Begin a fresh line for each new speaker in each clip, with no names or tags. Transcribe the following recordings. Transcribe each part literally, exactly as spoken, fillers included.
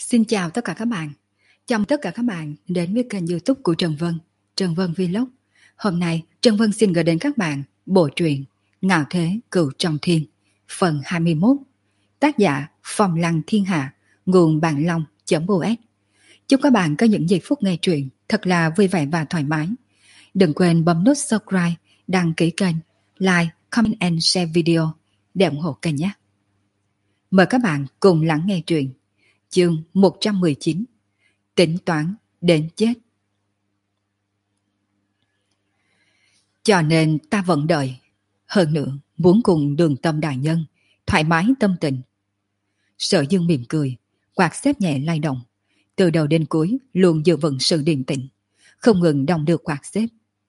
Xin chào tất cả các bạn. Chào mừng tất cả các bạn đến với kênh YouTube của Trần Vân, Trần Vân Vlog. Hôm nay, Trần Vân xin gửi đến các bạn bộ truyện Ngạo Thế Cửu Trọng Thiên, phần hai mươi mốt. Tác giả Phong Lăng Thiên Hạ, nguồn Bạn Long.us. Chúc các bạn có những giây phút nghe truyện thật là vui vẻ và thoải mái. Đừng quên bấm nút subscribe, đăng ký kênh, like, comment and share video để ủng hộ kênh nhé. Mời các bạn cùng lắng nghe truyện. Chương một trăm mười chín. Tính toán đến chết. Cho nên ta vẫn đợi. Hơn nữa muốn cùng Đường Tâm đại nhân thoải mái tâm tình. Sở Dương mỉm cười, quạt xếp nhẹ lay động. Từ đầu đến cuối luôn giữ vững sự điềm tĩnh, không ngừng đong đưa quạt xếp.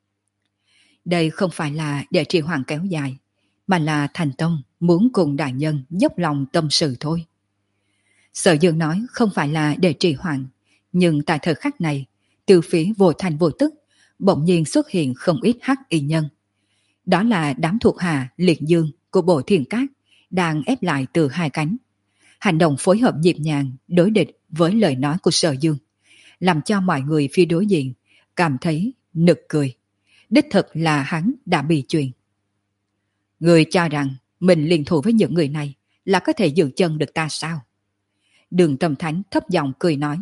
Đây không phải là để trì hoãn kéo dài, mà là thành tâm muốn cùng đại nhân dốc lòng tâm sự thôi. Sở Dương nói không phải là để trì hoãn, nhưng tại thời khắc này, từ phía vô thành vô tức, bỗng nhiên xuất hiện không ít hắc y nhân. Đó là đám thuộc hạ liệt dương của bộ Thiên Cát đang ép lại từ hai cánh. Hành động phối hợp nhịp nhàng đối địch với lời nói của Sở Dương, làm cho mọi người phía đối diện cảm thấy nực cười. Đích thực là hắn đã bị chuyện. Người cho rằng mình liên thủ với những người này là có thể giữ chân được ta sao? Đường Tâm Thánh thấp giọng cười nói.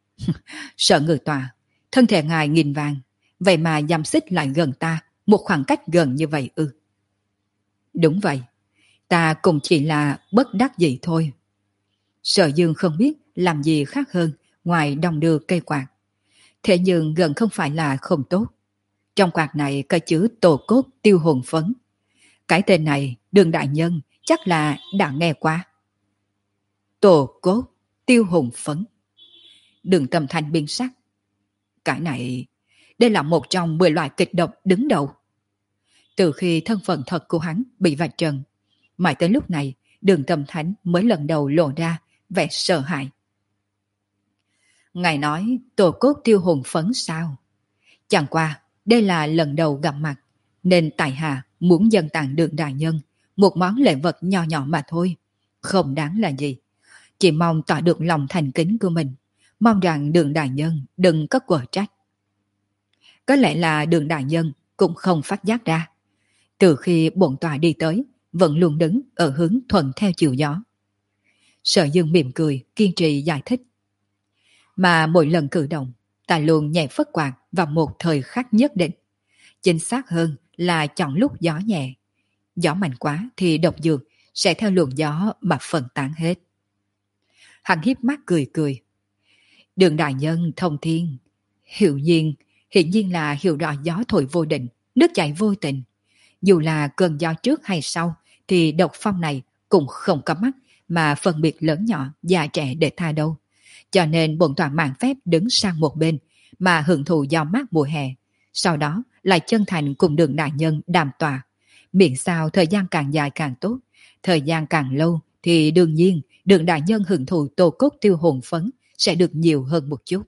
Sợ ngự tòa, thân thể ngài nghìn vàng, vậy mà giam xích lại gần ta một khoảng cách gần như vậy ư? Đúng vậy, ta cũng chỉ là bất đắc dĩ thôi. Sở Dương không biết làm gì khác hơn ngoài đong đưa cây quạt. Thế nhưng gần không phải là không tốt. Trong quạt này có chứa tổ cốt tiêu hồn phấn. Cái tên này Đường đại nhân chắc là đã nghe qua. Tổ cốt tiêu hồn phấn. Đường Tâm Thanh biến sắc. Cái này, đây là một trong mười loại kịch độc đứng đầu. Từ khi thân phận thật của hắn bị vạch trần, mãi tới lúc này Đường Tâm Thanh mới lần đầu lộ ra vẻ sợ hãi. Ngài nói tổ cốt tiêu hồn phấn sao? Chẳng qua đây là lần đầu gặp mặt, nên tại hạ muốn dâng tặng Đường đại nhân một món lễ vật nhỏ nhỏ mà thôi, không đáng là gì. Chỉ mong tỏ được lòng thành kính của mình, mong rằng Đường đại nhân đừng có quở trách. Có lẽ là Đường đại nhân cũng không phát giác ra, từ khi bổn tọa đi tới vẫn luôn đứng ở hướng thuận theo chiều gió. Sở Dương mỉm cười kiên trì giải thích. Mà mỗi lần cử động, ta luôn nhẹ phất quạt vào một thời khắc nhất định. Chính xác hơn là chọn lúc gió nhẹ. Gió mạnh quá thì độc dược sẽ theo luồng gió mà phân tán hết. Hắn hiếp mắt cười cười. Đường đại nhân thông thiên, hiệu nhiên, hiện nhiên là hiểu rõ gió thổi vô định, nước chảy vô tình. Dù là cơn gió trước hay sau, thì độc phong này cũng không có mắt mà phân biệt lớn nhỏ, già trẻ để tha đâu. Cho nên bổn tọa mạng phép đứng sang một bên mà hưởng thụ gió mát mùa hè. Sau đó lại chân thành cùng Đường đại nhân đàm tọa. Miễn sao thời gian càng dài càng tốt, thời gian càng lâu thì đương nhiên Đường đại nhân hưởng thụ tổ cốt tiêu hồn phấn sẽ được nhiều hơn một chút.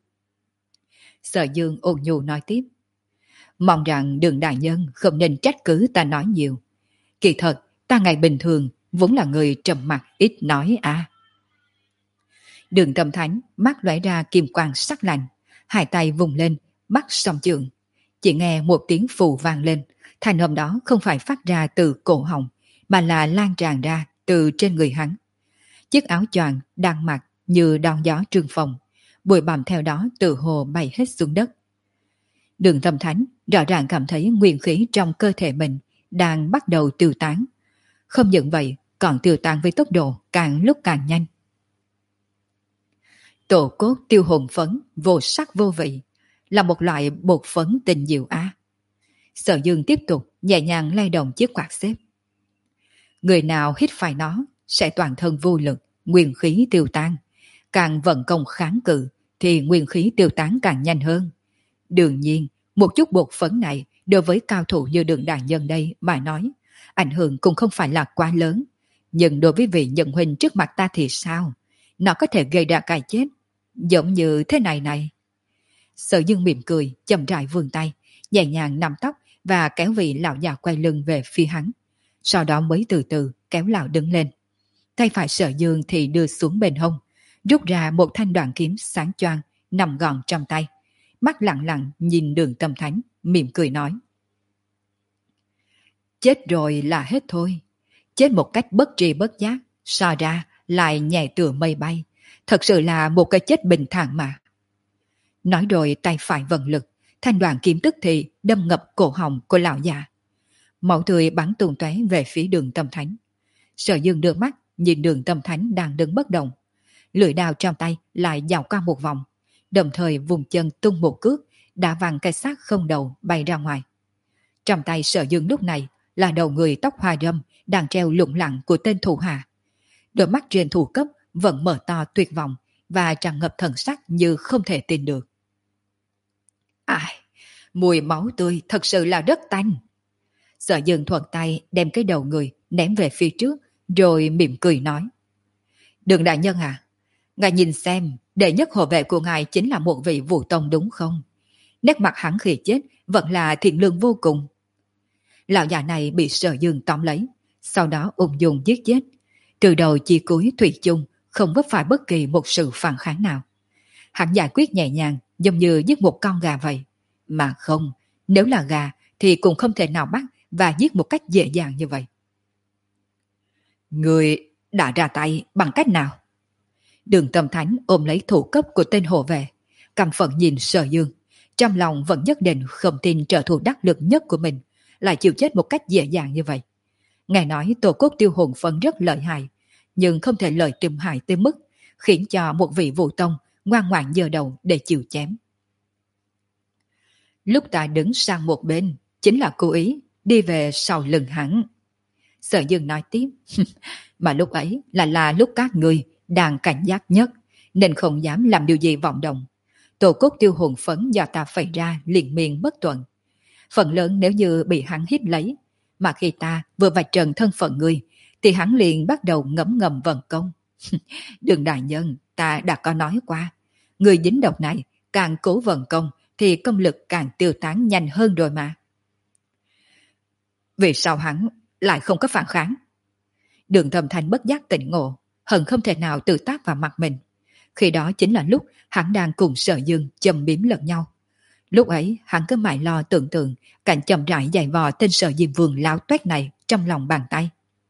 Sở Dương ôn nhu nói tiếp. Mong rằng Đường đại nhân không nên trách cứ ta nói nhiều. Kỳ thật, ta ngày bình thường vốn là người trầm mặc ít nói à. Đường Tâm Thánh mắt lóe ra kim quang sắc lạnh, hai tay vùng lên, bắt song trường. Chỉ nghe một tiếng phù vang lên, thanh âm đó không phải phát ra từ cổ họng, mà là lan tràn ra từ trên người hắn. Chiếc áo choàng đang mặc như đón gió trương phòng, bụi bặm theo đó từ hồ bay hết xuống đất. Đường Tâm Thánh rõ ràng cảm thấy nguyên khí trong cơ thể mình đang bắt đầu tiêu tán. Không những vậy, còn tiêu tán với tốc độ càng lúc càng nhanh. Tổ cốt tiêu hồn phấn vô sắc vô vị là một loại bột phấn tình diệu á. Sở Dương tiếp tục nhẹ nhàng lay động chiếc quạt xếp. Người nào hít phải nó sẽ toàn thân vô lực, nguyên khí tiêu tan. Càng vận công kháng cự thì nguyên khí tiêu tán càng nhanh hơn. Đương nhiên, một chút bột phấn này đối với cao thủ như Đường đại nhân đây mà nói, ảnh hưởng cũng không phải là quá lớn. Nhưng đối với vị nhận huynh trước mặt ta thì sao? Nó có thể gây ra cái chết, giống như thế này này. Sở Dương mỉm cười, chậm rãi vươn tay, nhẹ nhàng nắm tóc và kéo vị lão già quay lưng về phía hắn. Sau đó mới từ từ kéo lão đứng lên. Tay phải Sở Dương thì đưa xuống bên hông, rút ra một thanh đoạn kiếm sáng choang nằm gọn trong tay, mắt lặng lặng nhìn Đường Tâm Thánh, mỉm cười nói: chết rồi là hết thôi, chết một cách bất tri bất giác, so ra lại nhẹ tựa mây bay, thật sự là một cái chết bình thản mà. Nói rồi tay phải vận lực, thanh đoạn kiếm tức thì đâm ngập cổ họng của lão già. Máu tươi bắn tung tóe về phía Đường Tâm Thánh. Sở Dương đưa mắt nhìn Đường Tâm Thánh đang đứng bất động, lưỡi đao trong tay lại dạo qua một vòng, đồng thời vùng chân tung một cước, đã văng cái xác không đầu bay ra ngoài. Trong tay Sở Dương lúc này là đầu người tóc hoa râm đang treo lủng lẳng của tên thủ hạ. Đôi mắt trên thủ cấp vẫn mở to tuyệt vọng và tràn ngập thần sắc như không thể tin được. Ai, mùi máu tươi thật sự là rất tanh. Sở Dương thuận tay đem cái đầu người ném về phía trước, rồi mỉm cười nói: Đường đại nhân à, ngài nhìn xem, đệ nhất hộ vệ của ngài chính là một vị Vũ Tông đúng không? Nét mặt hắn khi chết vẫn là thiện lương vô cùng. Lão già này bị Sở Dương tóm lấy, sau đó ung dung giết chết. Từ đầu chi cuối thủy chung, không vấp phải bất kỳ một sự phản kháng nào. Hắn giải quyết nhẹ nhàng, giống như giết một con gà vậy. Mà không, nếu là gà thì cũng không thể nào bắt và giết một cách dễ dàng như vậy. Người đã ra tay bằng cách nào? Đường Tâm Thánh ôm lấy thủ cấp của tên hộ vệ, căm phẫn nhìn Sở Dương, trong lòng vẫn nhất định không tin trợ thủ đắc lực nhất của mình lại chịu chết một cách dễ dàng như vậy. Ngài nói tổ cốt tiêu hồn phân rất lợi hại, nhưng không thể lợi tìm hại tới mức khiến cho một vị Vũ Tông ngoan ngoãn giơ đầu để chịu chém. Lúc ta đứng sang một bên, chính là cố ý đi về sau lưng hắn. Sở Dương nói tiếp, mà lúc ấy là là lúc các người đang cảnh giác nhất, nên không dám làm điều gì vọng động. Tổ cốt tiêu hồn phấn do ta phẩy ra liền miên bất tuần. Phần lớn nếu như bị hắn hít lấy, mà khi ta vừa vạch trần thân phận ngươi, thì hắn liền bắt đầu ngấm ngầm vận công. Đường đại nhân, ta đã có nói qua, người dính độc này càng cố vận công thì công lực càng tiêu tán nhanh hơn rồi mà. Vì sao hắn lại không có phản kháng? Đường Thâm Thanh bất giác tỉnh ngộ, hận không thể nào tự tác vào mặt mình. Khi đó chính là lúc hắn đang cùng Sở Dương châm biếm lẫn nhau. Lúc ấy hắn cứ mãi lo tưởng tượng cảnh chậm rãi giày vò tên Sở Diêm Vương láo toét này trong lòng bàn tay.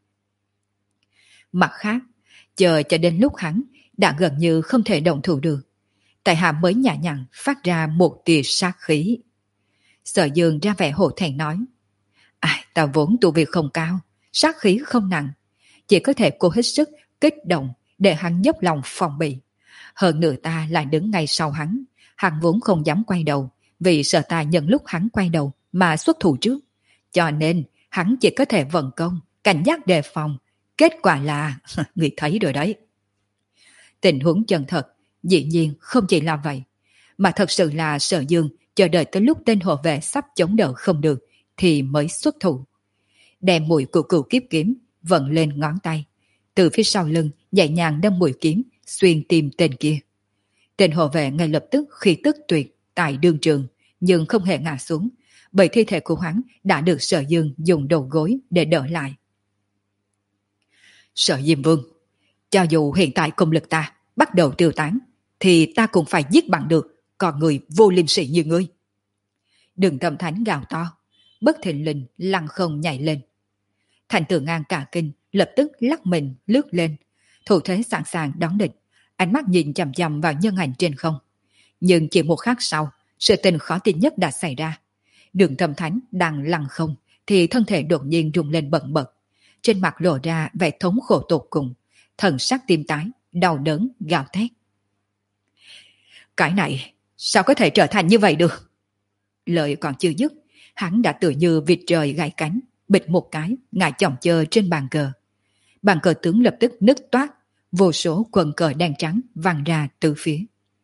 Mặt khác, chờ cho đến lúc hắn đã gần như không thể động thủ được, tại hạ mới nhả nhặn phát ra một tia sát khí. Sở Dương ra vẻ hổ thẹn nói, ai, ta vốn tu vi không cao, sát khí không nặng, chỉ có thể cố hết sức kích động để hắn dốc lòng phòng bị. Hơn nữa ta lại đứng ngay sau hắn, hắn vốn không dám quay đầu, vì sợ ta nhận lúc hắn quay đầu mà xuất thủ trước. Cho nên hắn chỉ có thể vận công, cảnh giác đề phòng. Kết quả là, người thấy rồi đấy. Tình huống chân thật, dĩ nhiên không chỉ là vậy, mà thật sự là Sở Dương chờ đợi tới lúc tên hộ vệ sắp chống đỡ không được thì mới xuất thủ. Đem mũi của cửu kiếp kiếm vận lên ngón tay, từ phía sau lưng nhẹ nhàng đâm mũi kiếm xuyên tim tên kia. Tên hộ vệ ngay lập tức khí tức tuyệt tại đương trường, nhưng không hề ngã xuống, bởi thi thể của hắn đã được Sở Dương dùng đầu gối để đỡ lại. Sở Diêm Vương, cho dù hiện tại công lực ta bắt đầu tiêu tán, thì ta cũng phải giết bằng được con người vô liêm sỉ như ngươi. Đường Tâm Thánh gào to, bất thình lình lăng không nhảy lên. Thành Tử Ngang cả kinh, lập tức lắc mình lướt lên, thủ thế sẵn sàng đón địch, ánh mắt nhìn chằm chằm vào nhân ảnh trên không. Nhưng chỉ một khắc sau, sự tình khó tin nhất đã xảy ra. Đường Tâm Thánh đang lăng không, thì thân thể đột nhiên rung lên bần bật. Trên mặt lộ ra vẻ thống khổ tột cùng, thần sắc tim tái, đau đớn, gào thét. Cái này, sao có thể trở thành như vậy được? Lời còn chưa dứt, hắn đã tự như vịt trời gãy cánh, bịch một cái, ngã chồng chơ trên bàn cờ. Bàn cờ tướng lập tức nứt toát, vô số quần cờ đen trắng văng ra từ phía.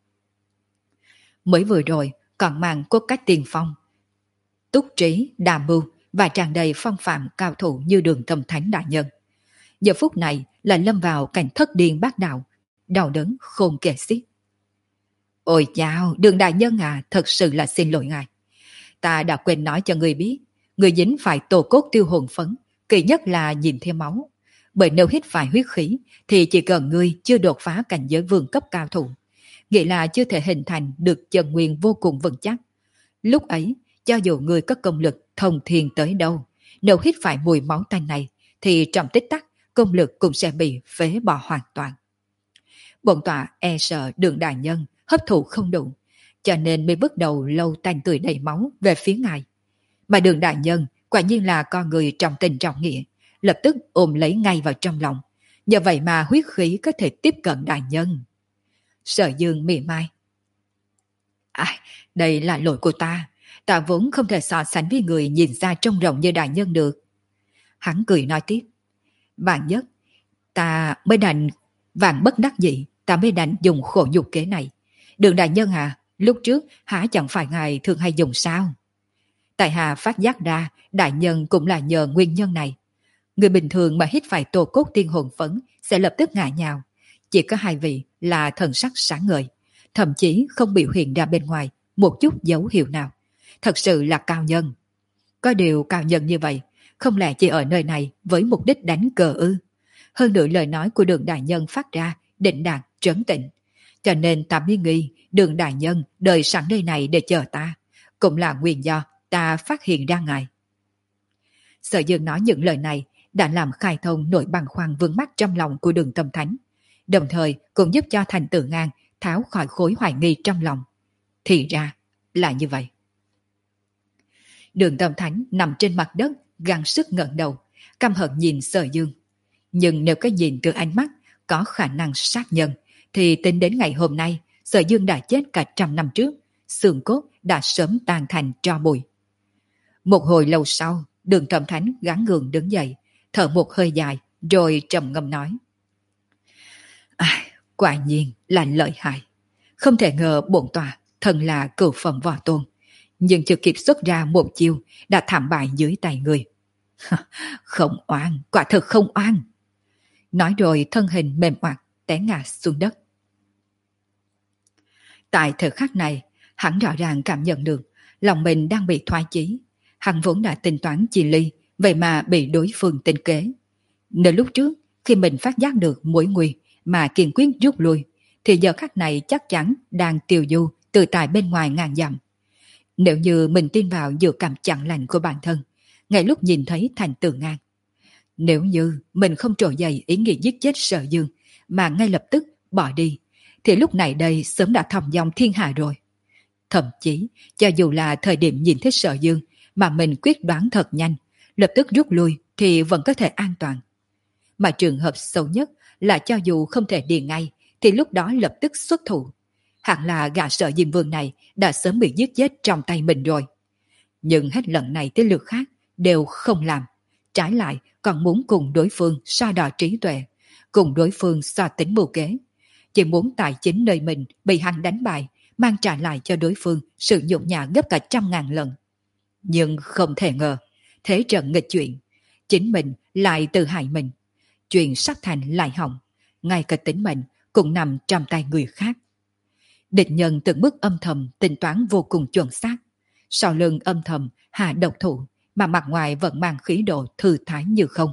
Mới vừa rồi, còn mang cốt cách tiền phong. Túc trí, đà mưu và tràn đầy phong phạm cao thủ như Đường Tâm Thánh đại nhân. Giờ phút này là lâm vào cảnh thất điên bát đạo, đau đớn khôn kể xiết. Ôi chao, Đường đại nhân à, thật sự là xin lỗi ngài. Ta đã quên nói cho người biết, người dính phải tổ cốt tiêu hồn phấn, kỳ nhất là nhìn thêm máu. Bởi nếu hít phải huyết khí thì chỉ cần ngươi chưa đột phá cảnh giới vương cấp cao thủ, nghĩa là chưa thể hình thành được chân nguyên vô cùng vững chắc. Lúc ấy, cho dù ngươi có công lực thông thiên tới đâu, nếu hít phải mùi máu tanh này, thì trong tích tắc, công lực cũng sẽ bị phế bỏ hoàn toàn. Bổn tọa e sợ Đường đại nhân hấp thụ không đủ, cho nên mới bước đầu lâu tanh tươi đầy máu về phía ngài. Mà Đường đại nhân quả nhiên là con người trọng tình trọng nghĩa, lập tức ôm lấy ngay vào trong lòng. Nhờ vậy mà huyết khí có thể tiếp cận đại nhân. Sở Dương mỉa mai. À, đây là lỗi của ta. Ta vốn không thể so sánh với người nhìn ra trông rộng như đại nhân được. Hắn cười nói tiếp. Vạn nhất, ta mới đành, vạn bất đắc dĩ, ta mới đành dùng khổ nhục kế này. Đường đại nhân à, lúc trước hả chẳng phải ngài thường hay dùng sao? Tại hạ phát giác ra, đại nhân cũng là nhờ nguyên nhân này. Người bình thường mà hít phải tổ cốt tiên hồn phấn sẽ lập tức ngã nhào. Chỉ có hai vị là thần sắc sáng ngời, thậm chí không biểu hiện ra bên ngoài một chút dấu hiệu nào. Thật sự là cao nhân. Có điều cao nhân như vậy, không lẽ chỉ ở nơi này với mục đích đánh cờ ư? Hơn nữa lời nói của Đường đại nhân phát ra định đạt trấn tĩnh, cho nên ta mới nghi Đường đại nhân đợi sẵn nơi này để chờ ta, cũng là nguyên do ta phát hiện ra ngài. Sở Dương nói những lời này đã làm khai thông nỗi băn khoăn vướng mắc trong lòng của Đường Tâm Thánh, đồng thời cũng giúp cho Thành Tử Ngang tháo khỏi khối hoài nghi trong lòng. Thì ra là như vậy. Đường Tâm Thánh nằm trên mặt đất, gắng sức ngẩng đầu, căm hận nhìn Sở Dương. Nhưng nếu có nhìn từ ánh mắt có khả năng sát nhân, thì tính đến ngày hôm nay, Sở Dương đã chết cả trăm năm trước, xương cốt đã sớm tan thành tro bụi. Một hồi lâu sau, Đường Tâm Thánh gắng gượng đứng dậy, thở một hơi dài, rồi trầm ngâm nói. À, quả nhiên là lợi hại. Không thể ngờ bổn tọa thần là cửu phẩm võ tôn, nhưng chưa kịp xuất ra một chiêu đã thảm bại dưới tay người. Không oan, quả thực không oan. Nói rồi thân hình mềm oặt té ngã xuống đất. Tại thời khắc này, hắn rõ ràng cảm nhận được lòng mình đang bị thoái chí. Hắn vốn đã tính toán chi ly, vậy mà bị đối phương tính kế. Nếu lúc trước, khi mình phát giác được mối nguy mà kiên quyết rút lui, thì giờ khắc này chắc chắn đang tiêu du từ tại bên ngoài ngàn dặm. Nếu như mình tin vào dự cảm chẳng lành của bản thân, ngay lúc nhìn thấy Thành Tử Ngang. Nếu như mình không trỗi dậy ý nghĩ giết chết Sở Dương, mà ngay lập tức bỏ đi, thì lúc này đây sớm đã thòng dòng thiên hạ rồi. Thậm chí, cho dù là thời điểm nhìn thấy Sở Dương, mà mình quyết đoán thật nhanh, lập tức rút lui thì vẫn có thể an toàn. Mà trường hợp xấu nhất là cho dù không thể đi ngay, thì lúc đó lập tức xuất thủ. Hẳn là gã Sở Diêm Vương này đã sớm bị giết chết trong tay mình rồi. Nhưng hết lần này tới lượt khác đều không làm. Trái lại còn muốn cùng đối phương so đo trí tuệ, cùng đối phương so tính mưu kế. Chỉ muốn tài chính nơi mình bị hắn đánh bại, mang trả lại cho đối phương sự nhục nhã gấp cả trăm ngàn lần. Nhưng không thể ngờ, thế trận nghịch chuyện, chính mình lại tự hại mình. Chuyện sắp thành lại hỏng, ngay cả tính mệnh cũng nằm trong tay người khác. Địch nhân từng bước âm thầm tính toán vô cùng chuẩn xác. Sau lưng âm thầm hạ độc thủ, mà mặt ngoài vẫn mang khí độ thư thái như không.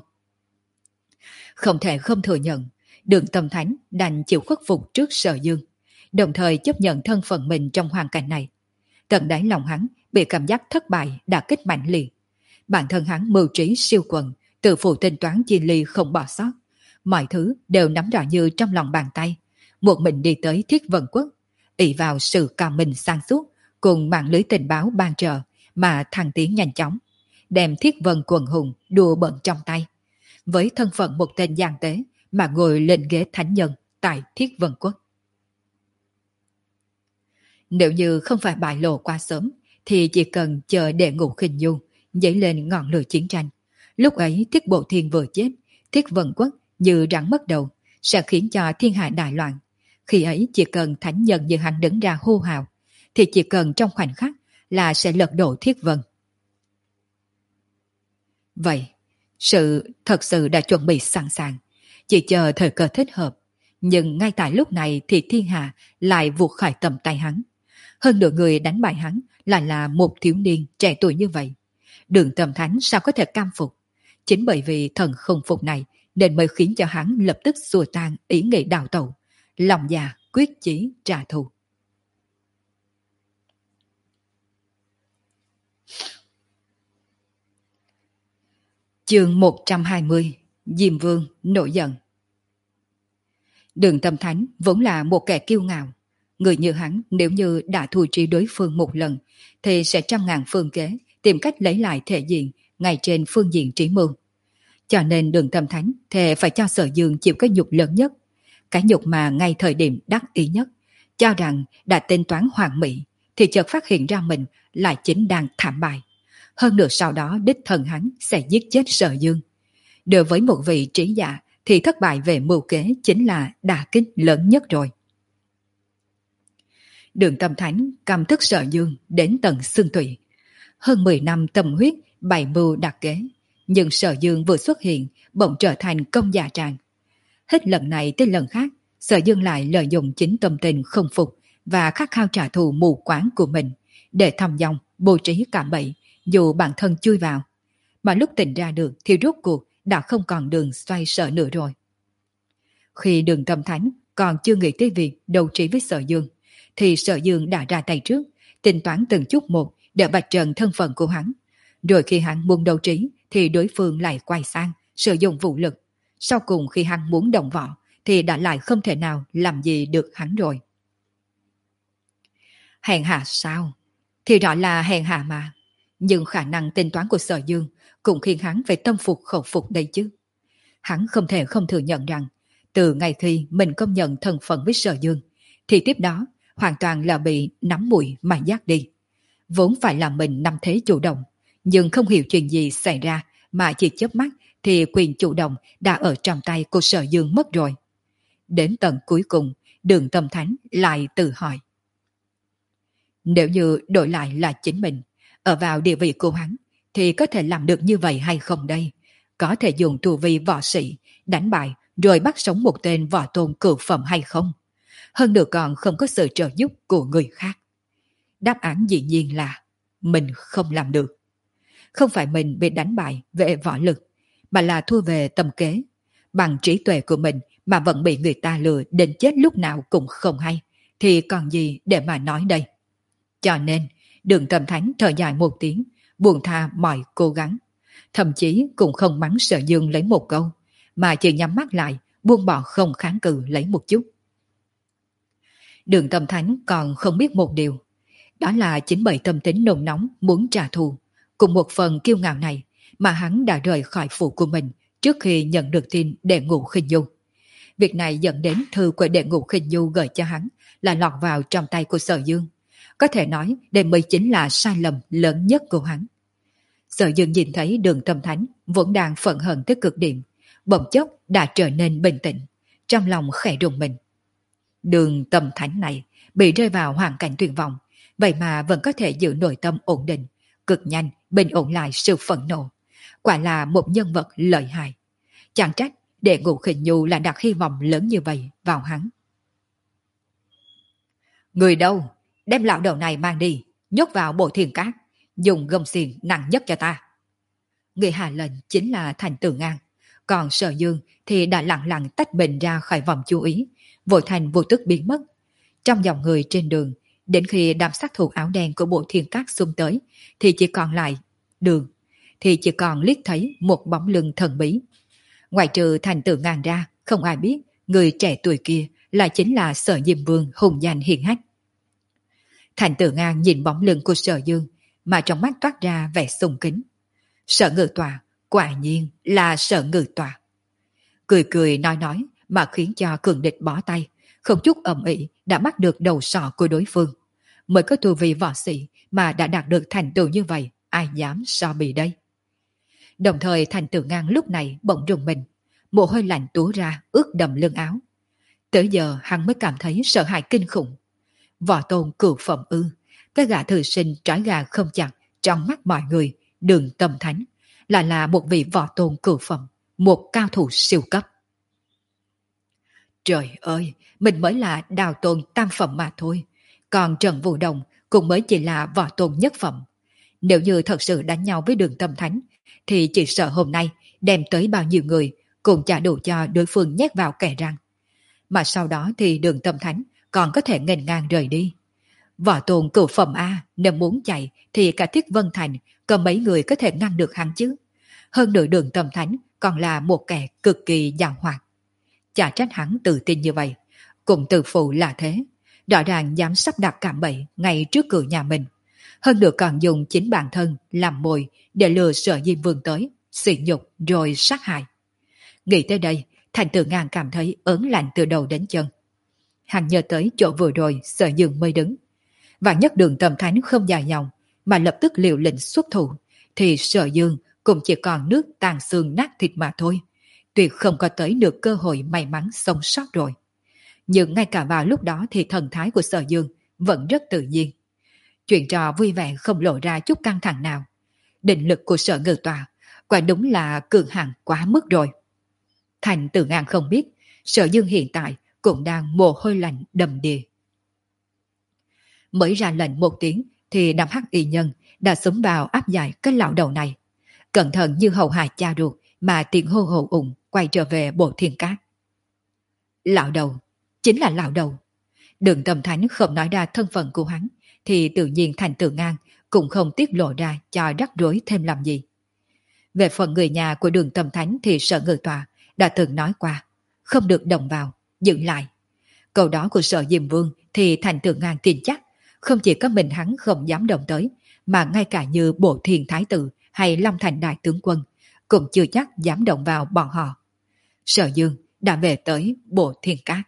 Không thể không thừa nhận, Đường Tâm Thánh đành chịu khuất phục trước Sở Dương, đồng thời chấp nhận thân phận mình trong hoàn cảnh này. Tận đáy lòng hắn bị cảm giác thất bại đã kích mạnh liệt. Bản thân hắn mưu trí siêu quần, tự phụ tính toán chi ly không bỏ sót. Mọi thứ đều nắm rõ như trong lòng bàn tay. Một mình đi tới Thiết Vân Quốc, ỷ vào sự cao minh sang suốt cùng mạng lưới tình báo ban trợ mà thăng tiến nhanh chóng, đem Thiết Vân quần hùng đùa bận trong tay. Với thân phận một tên gian tế mà ngồi lên ghế thánh nhân tại Thiết Vân Quốc. Nếu như không phải bại lộ quá sớm, thì chỉ cần chờ Đệ Ngũ Khinh Du dấy lên ngọn lửa chiến tranh. Lúc ấy Thiết Bộ Thiên vừa chết, Thiết Vân Quốc như rắn mất đầu, sẽ khiến cho thiên hạ đại loạn. Khi ấy chỉ cần thánh nhân như hắn đứng ra hô hào, thì chỉ cần trong khoảnh khắc là sẽ lật đổ Thiết Vân. Vậy, sự thật sự đã chuẩn bị sẵn sàng, chỉ chờ thời cơ thích hợp. Nhưng ngay tại lúc này thì thiên hạ lại vụt khỏi tầm tay hắn. Hơn nửa người đánh bại hắn lại là một thiếu niên trẻ tuổi như vậy. Đường Tâm Thánh sao có thể cam phục? Chính bởi vì thần không phục này nên mới khiến cho hắn lập tức xua tan ý nghĩ đào tẩu, lòng già quyết chí trả thù. Chương một trăm hai mươi. Diêm Vương nổi giận. Đường Tâm Thánh vốn là một kẻ kiêu ngạo. Người như hắn nếu như đã thù trí đối phương một lần thì sẽ trăm ngàn phương kế tìm cách lấy lại thể diện ngay trên phương diện trí mưu. Cho nên Đường Tâm Thánh thề phải cho Sở Dương chịu cái nhục lớn nhất, cái nhục mà ngay thời điểm đắc ý nhất, cho rằng đã tính toán hoàn mỹ, thì chợt phát hiện ra mình lại chính đang thảm bại. Hơn nữa sau đó đích thân hắn sẽ giết chết Sở Dương. Đối với một vị trí giả thì thất bại về mưu kế chính là đả kích lớn nhất rồi. Đường Tâm Thánh căm thức Sở Dương đến tận xương tủy. Hơn mười năm tâm huyết bày mưu đặt kế, nhưng Sở Dương vừa xuất hiện bỗng trở thành công dạ tràng. Hết lần này tới lần khác, Sở Dương lại lợi dụng chính tâm tình không phục và khát khao trả thù mù quáng của mình để thăm dòng bố trí cạm bẫy, dù bản thân chui vào. Mà lúc tỉnh ra được thì rốt cuộc đã không còn đường xoay sở nữa rồi. Khi Đường Tâm Thánh còn chưa nghĩ tới việc đấu trí với Sở Dương, thì Sở Dương đã ra tay trước, tính toán từng chút một để vạch trần thân phận của hắn. Rồi khi hắn muốn đấu trí thì đối phương lại quay sang sử dụng vũ lực. Sau cùng khi hắn muốn động võ thì đã lại không thể nào làm gì được hắn rồi. Hèn hạ sao? Thì rõ là hèn hạ mà. Nhưng khả năng tính toán của Sở Dương cũng khiến hắn phải tâm phục khẩu phục đây chứ. Hắn không thể không thừa nhận rằng từ ngày khi mình công nhận thân phận với Sở Dương thì tiếp đó hoàn toàn là bị nắm mũi mà dắt đi. Vốn phải là mình nắm thế chủ động, nhưng không hiểu chuyện gì xảy ra mà chỉ chớp mắt thì quyền chủ động đã ở trong tay của Sở Dương mất rồi. Đến tận cuối cùng, Đường Tâm Thánh lại tự hỏi. Nếu như đổi lại là chính mình, ở vào địa vị của hắn, thì có thể làm được như vậy hay không đây? Có thể dùng tu vi võ sĩ, đánh bại rồi bắt sống một tên võ tôn cửu phẩm hay không? Hơn nữa còn không có sự trợ giúp của người khác. Đáp án dĩ nhiên là mình không làm được. Không phải mình bị đánh bại về võ lực, mà là thua về tâm kế. Bằng trí tuệ của mình mà vẫn bị người ta lừa đến chết lúc nào cũng không hay, thì còn gì để mà nói đây. Cho nên, Đường Tâm Thánh thở dài một tiếng, buông tha mọi cố gắng. Thậm chí cũng không mắng Sở Dương lấy một câu, mà chỉ nhắm mắt lại, buông bỏ không kháng cự lấy một chút. Đường Tâm Thánh còn không biết một điều. Đó là chính bởi tâm tính nồng nóng muốn trả thù, cùng một phần kiêu ngạo này mà hắn đã rời khỏi phủ của mình trước khi nhận được tin Đệ Ngũ Khinh Du. Việc này dẫn đến thư của Đệ Ngũ Khinh Du gửi cho hắn là lọt vào trong tay của Sở Dương. Có thể nói đây mới chính là sai lầm lớn nhất của hắn. Sở Dương nhìn thấy Đường Tâm Thánh vẫn đang phẫn hận tới cực điểm, bỗng chốc đã trở nên bình tĩnh, trong lòng khẽ rùng mình. Đường Tâm Thánh này bị rơi vào hoàn cảnh tuyệt vọng, vậy mà vẫn có thể giữ nội tâm ổn định, cực nhanh bình ổn lại sự phẫn nộ. Quả là một nhân vật lợi hại. Chẳng trách Đệ Ngũ Khinh Du là đặt hy vọng lớn như vậy vào hắn. Người đâu? Đem lão đầu này mang đi, nhốt vào bộ thiền cát, dùng gông xiềng nặng nhất cho ta. Người hạ lệnh chính là Thành Tử Ngang, còn Sở Dương thì đã lặng lặng tách mình ra khỏi vòng chú ý, vội thành vô tức biến mất. Trong dòng người trên đường, đến khi đám sát thủ áo đen của bộ thiên cát xung tới, thì chỉ còn lại đường, thì chỉ còn liếc thấy một bóng lưng thần bí. Ngoài trừ Thành Tử Ngang ra, không ai biết người trẻ tuổi kia lại chính là Sở Diêm Vương hùng danh hiển hách. Thành Tử Ngang nhìn bóng lưng của Sở Dương mà trong mắt toát ra vẻ sùng kính. Sở Ngự Tọa, quả nhiên là Sở Ngự Tọa. Cười cười nói nói mà khiến cho cường địch bỏ tay, không chút ầm ĩ đã bắt được đầu sọ của đối phương. Mới có tu vi võ sĩ mà đã đạt được thành tựu như vậy, ai dám so bì đây. Đồng thời Thành Tử Ngang lúc này bỗng rùng mình, mồ hôi lạnh túa ra ướt đầm lưng áo. Tới giờ hắn mới cảm thấy sợ hãi kinh khủng. Võ tôn cửu phẩm ư? Cái gã thư sinh trói gà không chặt trong mắt mọi người, Đường Tâm Thánh là là một vị võ tôn cửu phẩm, một cao thủ siêu cấp. Trời ơi, mình mới là đào tôn tam phẩm mà thôi, còn Trần Vũ Đồng cũng mới chỉ là võ tôn nhất phẩm. Nếu như thật sự đánh nhau với Đường Tâm Thánh, thì chỉ sợ hôm nay đem tới bao nhiêu người cũng chả đủ cho đối phương nhét vào kẻ răng. Mà sau đó thì Đường Tâm Thánh còn có thể nghênh ngang rời đi. Võ Tôn cửu phẩm A nếu muốn chạy thì cả Thiết Vân Thành có mấy người có thể ngăn được hắn chứ. Hơn nữa Đường Tâm Thánh còn là một kẻ cực kỳ giàu hoạt. Chả trách hắn tự tin như vậy. Cùng từ phụ là thế. Rõ ràng dám sắp đặt cạm bẫy ngay trước cửa nhà mình. Hơn nữa còn dùng chính bản thân làm mồi để lừa Sở Diêm Vương tới, sỉ nhục rồi sát hại. Nghĩ tới đây, Thành Tử Ngang cảm thấy ớn lạnh từ đầu đến chân. Hắn nhớ tới chỗ vừa rồi Sở Dương mới đứng. Và nhất Đường Tâm Thánh không dài dòng mà lập tức liều lĩnh xuất thủ, thì Sở Dương cũng chỉ còn nước tàn xương nát thịt mà thôi. Tuyệt không có tới được cơ hội may mắn sống sót rồi. Nhưng ngay cả vào lúc đó thì thần thái của Sở Dương vẫn rất tự nhiên. Chuyện trò vui vẻ không lộ ra chút căng thẳng nào. Định lực của Sở Ngự Tòa quả đúng là cường hãn quá mức rồi. Thành Tử Ngang không biết Sở Dương hiện tại cũng đang mồ hôi lạnh đầm đìa. Mới ra lệnh một tiếng thì đám hắc y nhân đã súng vào áp giải cái lão đầu này. Cẩn thận như hầu hài cha ruột mà tiếng hô hô ủng quay trở về bộ thiên cát. Lão đầu, chính là lão đầu. Đường Tâm Thánh không nói ra thân phận của hắn thì tự nhiên Thành Tử Ngang cũng không tiết lộ ra cho rắc rối thêm làm gì. Về phần người nhà của Đường Tâm Thánh thì Sở Ngự Tòa đã từng nói qua, không được động vào, dừng lại. Câu đó của Sở Diêm Vương thì Thành Tử Ngang tin chắc, không chỉ có mình hắn không dám động tới, mà ngay cả như Bộ Thiên Thái Tử hay Long Thành Đại Tướng Quân cũng chưa chắc dám động vào bọn họ. Sở Dương đã về tới Bộ Thiên Cát.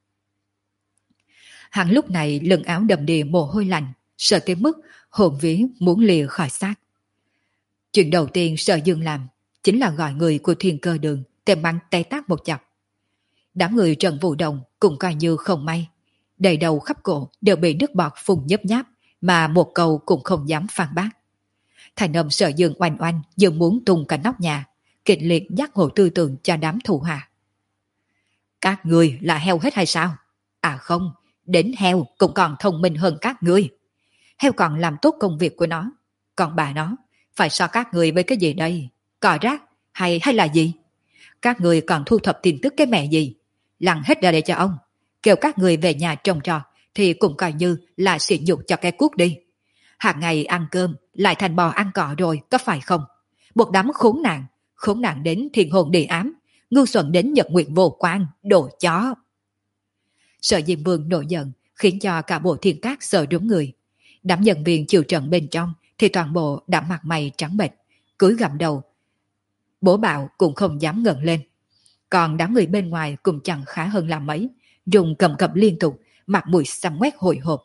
Hắn lúc này lưng áo đầm đìa mồ hôi lạnh, sợ tới mức hồn vía muốn lìa khỏi xác. Chuyện đầu tiên Sở Dương làm chính là gọi người của Thiên Cơ Đường tìm bắn tay tác một chập. Đám người Trần Vũ Đồng cũng coi như không may, đầy đầu khắp cổ đều bị nước bọt phun nhấp nháp, mà một câu cũng không dám phản bác. Thành âm Sở Dương oanh oanh dường muốn tung cả nóc nhà, kịch liệt giác ngộ tư tưởng cho đám thù hạ. Các người là heo hết hay sao? À không, đến heo cũng còn thông minh hơn các ngươi. Heo còn làm tốt công việc của nó, còn bà nó phải so các người với cái gì đây? Cò rác hay hay là gì? Các người còn thu thập tin tức cái mẹ gì? Lăn hết ra đây cho ông. Kêu các người về nhà trông trò thì cũng coi như là sỉ nhục cho cái cuốc đi. Hàng ngày ăn cơm lại thành bò ăn cỏ rồi, có phải không? Một đám khốn nạn, khốn nạn đến thiên hồn địa ám, ngu xuẩn đến nhật nguyện vô quan, đồ chó. Sở Diêm Vương nổi giận khiến cho cả bộ Thiên Cát sợ đúng người. Đám nhân viên chịu trận bên trong thì toàn bộ đã mặt mày trắng bệch, cúi gặm đầu. Bố bạo cũng không dám ngẩng lên. Còn đám người bên ngoài cũng chẳng khá hơn là mấy, dùng cầm cập liên tục, mặt mũi xăm ngoét hồi hộp.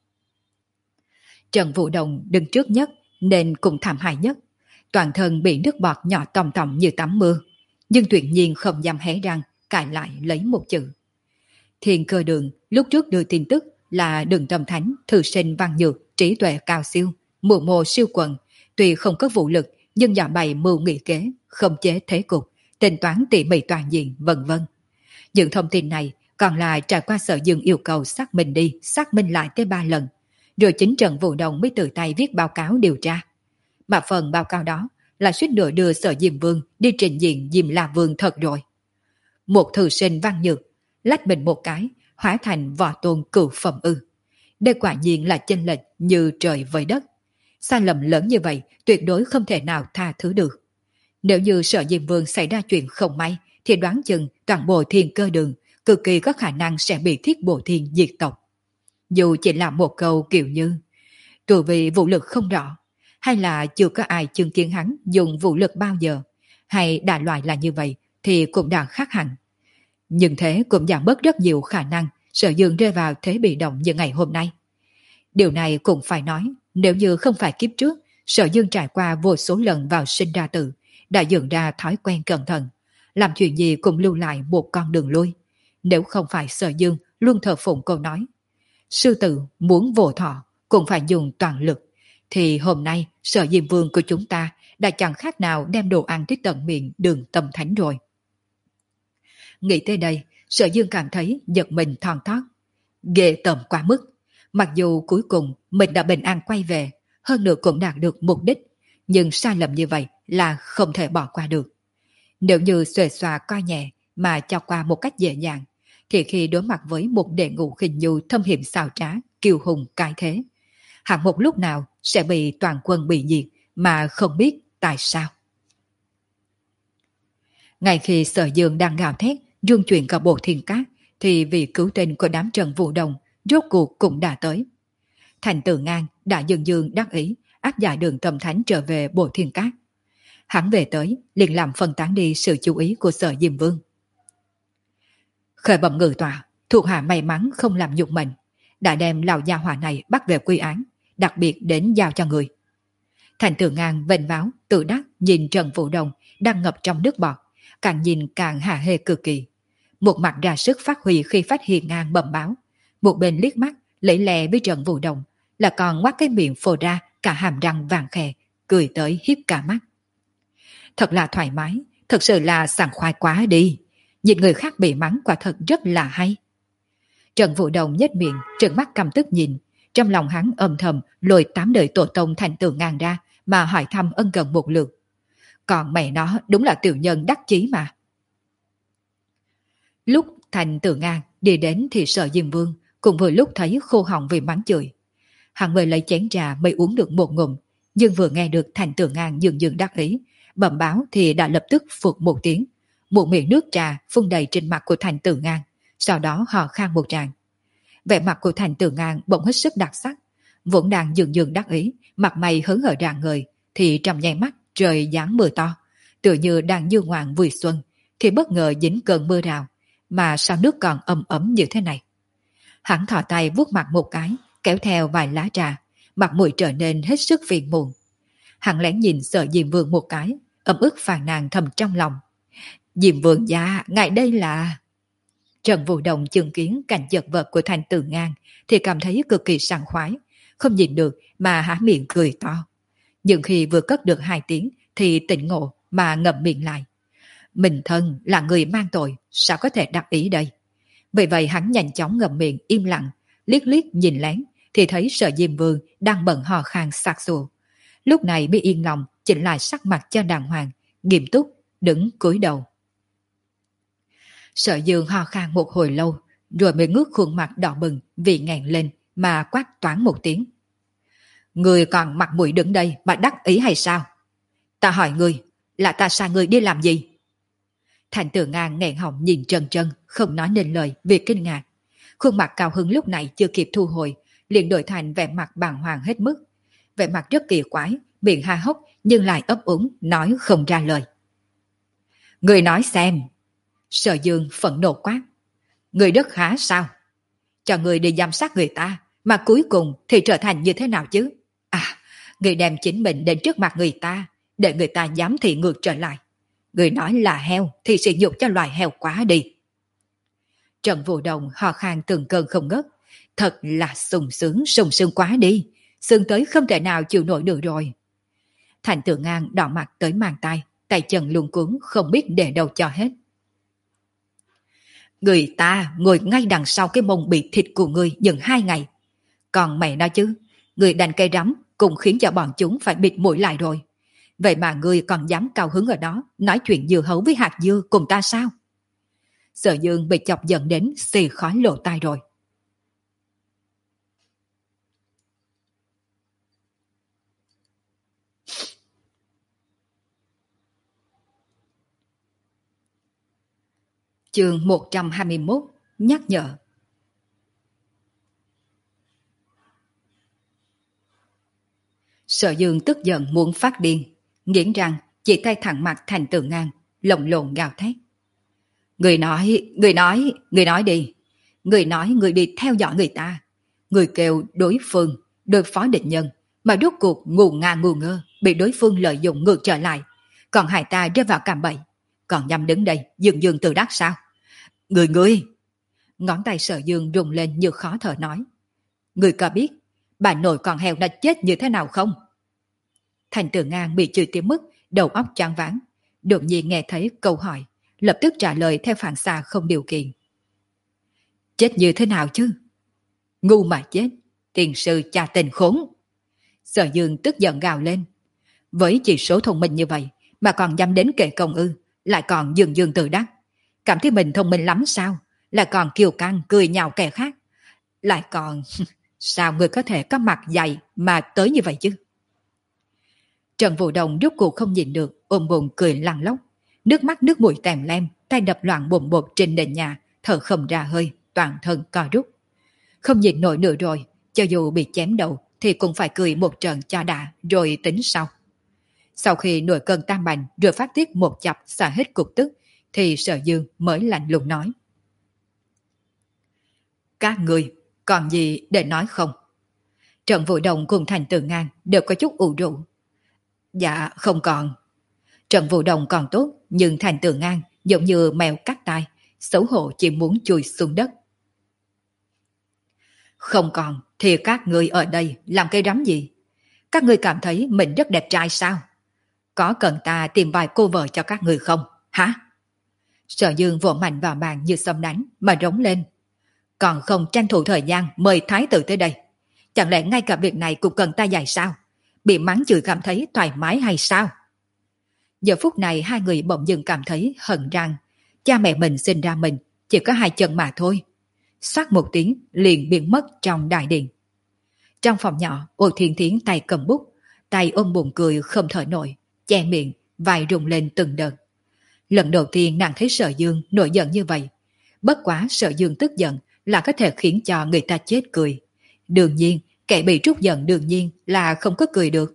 Trần Vũ Đồng đứng trước nhất nên cũng thảm hại nhất. Toàn thân bị nước bọt nhỏ tòng tòng như tắm mưa, nhưng tuyệt nhiên không dám hé răng cãi lại lấy một chữ. Thiên Cơ Đường lúc trước đưa tin tức là Đường Tâm Thánh thư sinh văn nhược, trí tuệ cao siêu, mưu mô siêu quần, tuy không có vũ lực nhưng giả bày mưu nghị kế, không chế thế cục, tính toán tỉ mỉ toàn diện, vân vân. Những thông tin này còn là trải qua Sở Dương yêu cầu xác minh đi, xác minh lại tới ba lần, rồi chính Trần Vũ Đồng mới tự tay viết báo cáo điều tra. Mà phần báo cáo đó là suýt nữa đưa Sở Diêm Vương đi trình diện Diêm La Vương thật rồi. Một thư sinh văn nhược, lách mình một cái, hóa thành võ tôn cửu phẩm ư. Đây quả nhiên là chênh lệch như trời với đất. Sai lầm lớn như vậy tuyệt đối không thể nào tha thứ được. Nếu như Sở Diêm Vương xảy ra chuyện không may, thì đoán chừng toàn bộ Thiên Cơ Đường cực kỳ có khả năng sẽ bị Thiết Bộ Thiên diệt tộc. Dù chỉ là một câu kiểu như tuổi vì vũ lực không rõ, hay là chưa có ai chứng kiến hắn dùng vũ lực bao giờ, hay đại loại là như vậy, thì cũng đã khác hẳn. Nhưng thế cũng giảm bớt rất nhiều khả năng Sở Dương rơi vào thế bị động như ngày hôm nay. Điều này cũng phải nói, nếu như không phải kiếp trước Sở Dương trải qua vô số lần vào sinh ra tử, đã dựng ra thói quen cẩn thận, làm chuyện gì cũng lưu lại một con đường lui. Nếu không phải Sở Dương luôn thờ phụng câu nói sư tử muốn vô thọ cũng phải dùng toàn lực, thì hôm nay Sở Diêm Vương của chúng ta đã chẳng khác nào đem đồ ăn tới tận miệng Đường Tâm Thánh rồi. Nghĩ tới đây, Sở Dương cảm thấy giật mình thon thót. Ghê tởm quá mức. Mặc dù cuối cùng mình đã bình an quay về, hơn nữa cũng đạt được mục đích, nhưng sai lầm như vậy là không thể bỏ qua được. Nếu như xuề xòa coi nhẹ mà cho qua một cách dễ dàng, thì khi đối mặt với một đệ ngũ khinh nhu thâm hiểm xảo trá, kiêu hùng cái thế, hẳn một lúc nào sẽ bị toàn quân bị diệt mà không biết tại sao. Ngay khi Sở Dương đang gào thét, rung chuyển cả bộ thiên cát, thì vị cứu tinh của đám Trần Vũ Đồng rốt cuộc cũng đã tới. Thành Tử Ngang đã dần dần đắc ý áp giải đường tâm thánh trở về bộ thiên cát. Hắn về tới liền làm phân tán đi sự chú ý của Sở Diêm Vương. Khởi bẩm ngự tọa, thuộc hạ may mắn không làm nhục mình, đã đem lão gia hỏa này bắt về quy án, đặc biệt đến giao cho người. Thành Tử Ngang vênh váo tự đắc nhìn Trần Vũ Đồng đang ngập trong nước bọt, càng nhìn càng hả hê cực kỳ. Một mặt ra sức phát huy khi phát hiện ngang bẩm báo, một bên liếc mắt lấy lè với Trần Vũ Đồng, là còn ngoác cái miệng phô ra cả hàm răng vàng khè, cười tới hiếp cả mắt. Thật là thoải mái, thật sự là sảng khoái quá đi. Nhìn người khác bị mắng quả thật rất là hay. Trần Vũ Đồng nhếch miệng, trợn mắt căm tức nhìn, trong lòng hắn âm thầm lôi tám đời tổ tông Thành Tử Ngang ra mà hỏi thăm ân cần một lượt. Còn mẹ nó đúng là tiểu nhân đắc chí mà. Lúc Thành Tử Ngang đi đến thì Sở Diêm Vương cũng vừa lúc thấy khô họng vì mắng chửi. Hắn mới lấy chén trà mới uống được một ngụm, nhưng vừa nghe được Thành Tử Ngang dường dường đắc ý bẩm báo thì đã lập tức phụt một tiếng, một miệng nước trà phun đầy trên mặt của Thành Tử Ngang, sau đó hò khan một tràng. Vẻ mặt của Thành Tử Ngang bỗng hết sức đặc sắc, vốn đang dường dường đắc ý, mặt mày hớn hở rạng ngời, thì trong nháy mắt trời giáng mưa to, tựa như đang du ngoạn vui xuân, thì bất ngờ dính cơn mưa rào, mà sao nước còn ấm ấm như thế này. Hắn thò tay vuốt mặt một cái, kéo theo vài lá trà, mặt mũi trở nên hết sức phiền muộn. Hắn lén nhìn Sở Diêm Vương một cái, ấm ức phàn nàn thầm trong lòng. Diêm Vương gia, ngài đây là... Trần Vũ Đồng chứng kiến cảnh chật vật của Thành Tử Ngang thì cảm thấy cực kỳ sảng khoái, không nhìn được mà há miệng cười to. Nhưng khi vừa cất được hai tiếng thì tỉnh ngộ mà ngậm miệng lại. Mình thân là người mang tội, sao có thể đắc ý đây? Vì vậy hắn nhanh chóng ngậm miệng im lặng, liếc liếc nhìn lén thì thấy Sở Diêm Vương đang bận hò khan sặc sụa. Lúc này mới yên lòng chỉnh lại sắc mặt cho đàng hoàng, nghiêm túc đứng cúi đầu. Sở Dương ho khan một hồi lâu, rồi mới ngước khuôn mặt đỏ bừng vì ngẹn lên mà quát toán một tiếng. Người còn mặt mũi đứng đây mà đắc ý hay sao? Ta hỏi người, là ta sai người đi làm gì? Thành Tử Ngang nghẹn họng nhìn Trân Trân, không nói nên lời vì kinh ngạc. Khuôn mặt cao hứng lúc này chưa kịp thu hồi, liền đổi thành vẻ mặt bàng hoàng hết mức. Vẻ mặt rất kỳ quái, miệng ha hốc nhưng lại ấp úng nói không ra lời. Người nói xem. Sở Dương phẫn nộ quát. Người đất khá sao? Cho người đi giám sát người ta, mà cuối cùng thì trở thành như thế nào chứ? À, người đem chính mình đến trước mặt người ta, để người ta dám thị ngược trở lại. Người nói là heo thì sỉ nhục cho loài heo quá đi. Trần Vũ Đồng hò khan từng cơn không ngớt. Thật là sung sướng sung sướng quá đi, sướng tới không thể nào chịu nổi được rồi. Thành Tử Ngang đỏ mặt tới mang tay, tay chân luống cuống không biết để đâu cho hết. Người ta ngồi ngay đằng sau cái mông bị thịt của người những hai ngày. Còn mày nói chứ, người đành cây rắm cũng khiến cho bọn chúng phải bịt mũi lại rồi. Vậy mà người còn dám cao hứng ở đó nói chuyện dưa hấu với hạt dưa cùng ta sao? Sở Dương bị chọc giận đến xì khói lộ tai rồi. Chương một trăm hai mươi mốt nhắc nhở. Sở Dương tức giận muốn phát điên, nghiến răng chỉ tay thẳng mặt Thành Tử Ngang, lồng lộn gào thét. Người nói, người nói, người nói đi. Người nói người đi theo dõi người ta. Người kêu đối phương, đối phó địch nhân, mà rốt cuộc ngu ngà ngu ngơ, bị đối phương lợi dụng ngược trở lại. Còn hai ta rơi vào cạm bẫy. Còn nhằm đứng đây, dường dường tự đắc sao? Người người! Ngón tay Sở Dương rung lên như khó thở nói. Người có biết, bà nội con heo đã chết như thế nào không? Thành Tử Ngang bị chửi tới mức đầu óc choáng váng, đột nhiên nghe thấy câu hỏi, lập tức trả lời theo phản xạ không điều kiện. Chết như thế nào chứ? Ngu mà chết, tiền sư cha tình khốn. Sở Dương tức giận gào lên. Với chỉ số thông minh như vậy mà còn dám đến kệ công ư, lại còn dường dường tự đắc. Cảm thấy mình thông minh lắm sao? Lại còn kiêu căng cười nhạo kẻ khác. Lại còn... sao người có thể có mặt dày mà tới như vậy chứ? Trần Vũ Đồng rốt cuộc không nhìn được, ôm bụng cười lăn lóc. Nước mắt nước mũi tèm lem, tay đập loạn bụng bột trên nền nhà, thở không ra hơi, toàn thân co rút. Không nhìn nổi nữa rồi, cho dù bị chém đầu thì cũng phải cười một trận cho đã rồi tính sau. Sau khi nổi cơn tam bành rồi phát tiết một chập xả hết cục tức thì Sở Dương mới lạnh lùng nói. Các người còn gì để nói không? Trần Vũ Đồng cùng Thành Tử Ngang đều có chút ủ rũ. Dạ không còn. Trần Vũ Đồng còn tốt, nhưng Thành Tử Ngang giống như mèo cắt tai, xấu hổ chỉ muốn chui xuống đất. Không còn thì các người ở đây làm cái rắm gì? Các người cảm thấy mình rất đẹp trai sao? Có cần ta tìm vài cô vợ cho các người không? Hả? Sở Dương vỗ mạnh vào bàn như xâm đánh mà rống lên. Còn không tranh thủ thời gian mời thái tử tới đây. Chẳng lẽ ngay cả việc này cũng cần ta dạy sao? Bị mắng chửi cảm thấy thoải mái hay sao? Giờ phút này hai người bỗng dưng cảm thấy hận rằng cha mẹ mình sinh ra mình chỉ có hai chân mà thôi. Xoát một tiếng liền biến mất trong đại điện. Trong phòng nhỏ, Ô Thiên Thiến tay cầm bút, tay ôm bụng cười không thở nổi, che miệng, vai rung lên từng đợt. Lần đầu tiên nàng thấy Sở Dương nổi giận như vậy. Bất quá Sở Dương tức giận là có thể khiến cho người ta chết cười. Đương nhiên, kẻ bị trút giận đương nhiên là không có cười được.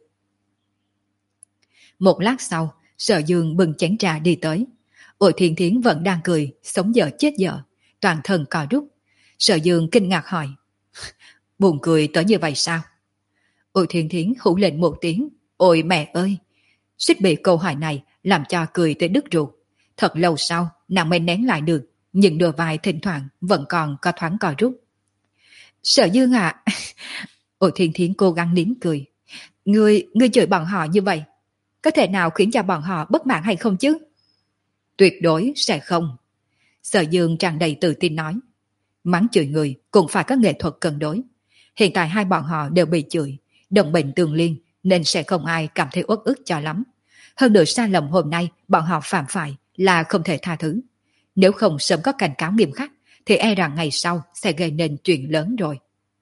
Một lát sau, Sở Dương bưng chén trà đi tới. Ô Thiên Thiến vẫn đang cười, sống dở chết dở, toàn thân co rút. Sở Dương kinh ngạc hỏi, buồn cười tới như vậy sao? Ô Thiên Thiến hú lên một tiếng, ôi mẹ ơi! Suýt bị câu hỏi này làm cho cười tới đứt ruột. Thật lâu sau, nàng mới nén lại được, nhưng đôi vai thỉnh thoảng vẫn còn có thoáng co rút. Sở Dương ạ! À? Ô Thiên Thiến cố gắng nín cười. Ngươi, ngươi chửi bọn họ như vậy, có thể nào khiến cho bọn họ bất mãn hay không chứ? Tuyệt đối sẽ không. Sở Dương tràn đầy tự tin nói. Mắng chửi người cũng phải có nghệ thuật cân đối. Hiện tại hai bọn họ đều bị chửi, đồng bệnh tương liên nên sẽ không ai cảm thấy uất ức cho lắm. Hơn nữa sai lầm hôm nay bọn họ phạm phải là không thể tha thứ. Nếu không sớm có cảnh cáo nghiêm khắc thì e rằng ngày sau sẽ gây nên chuyện lớn rồi.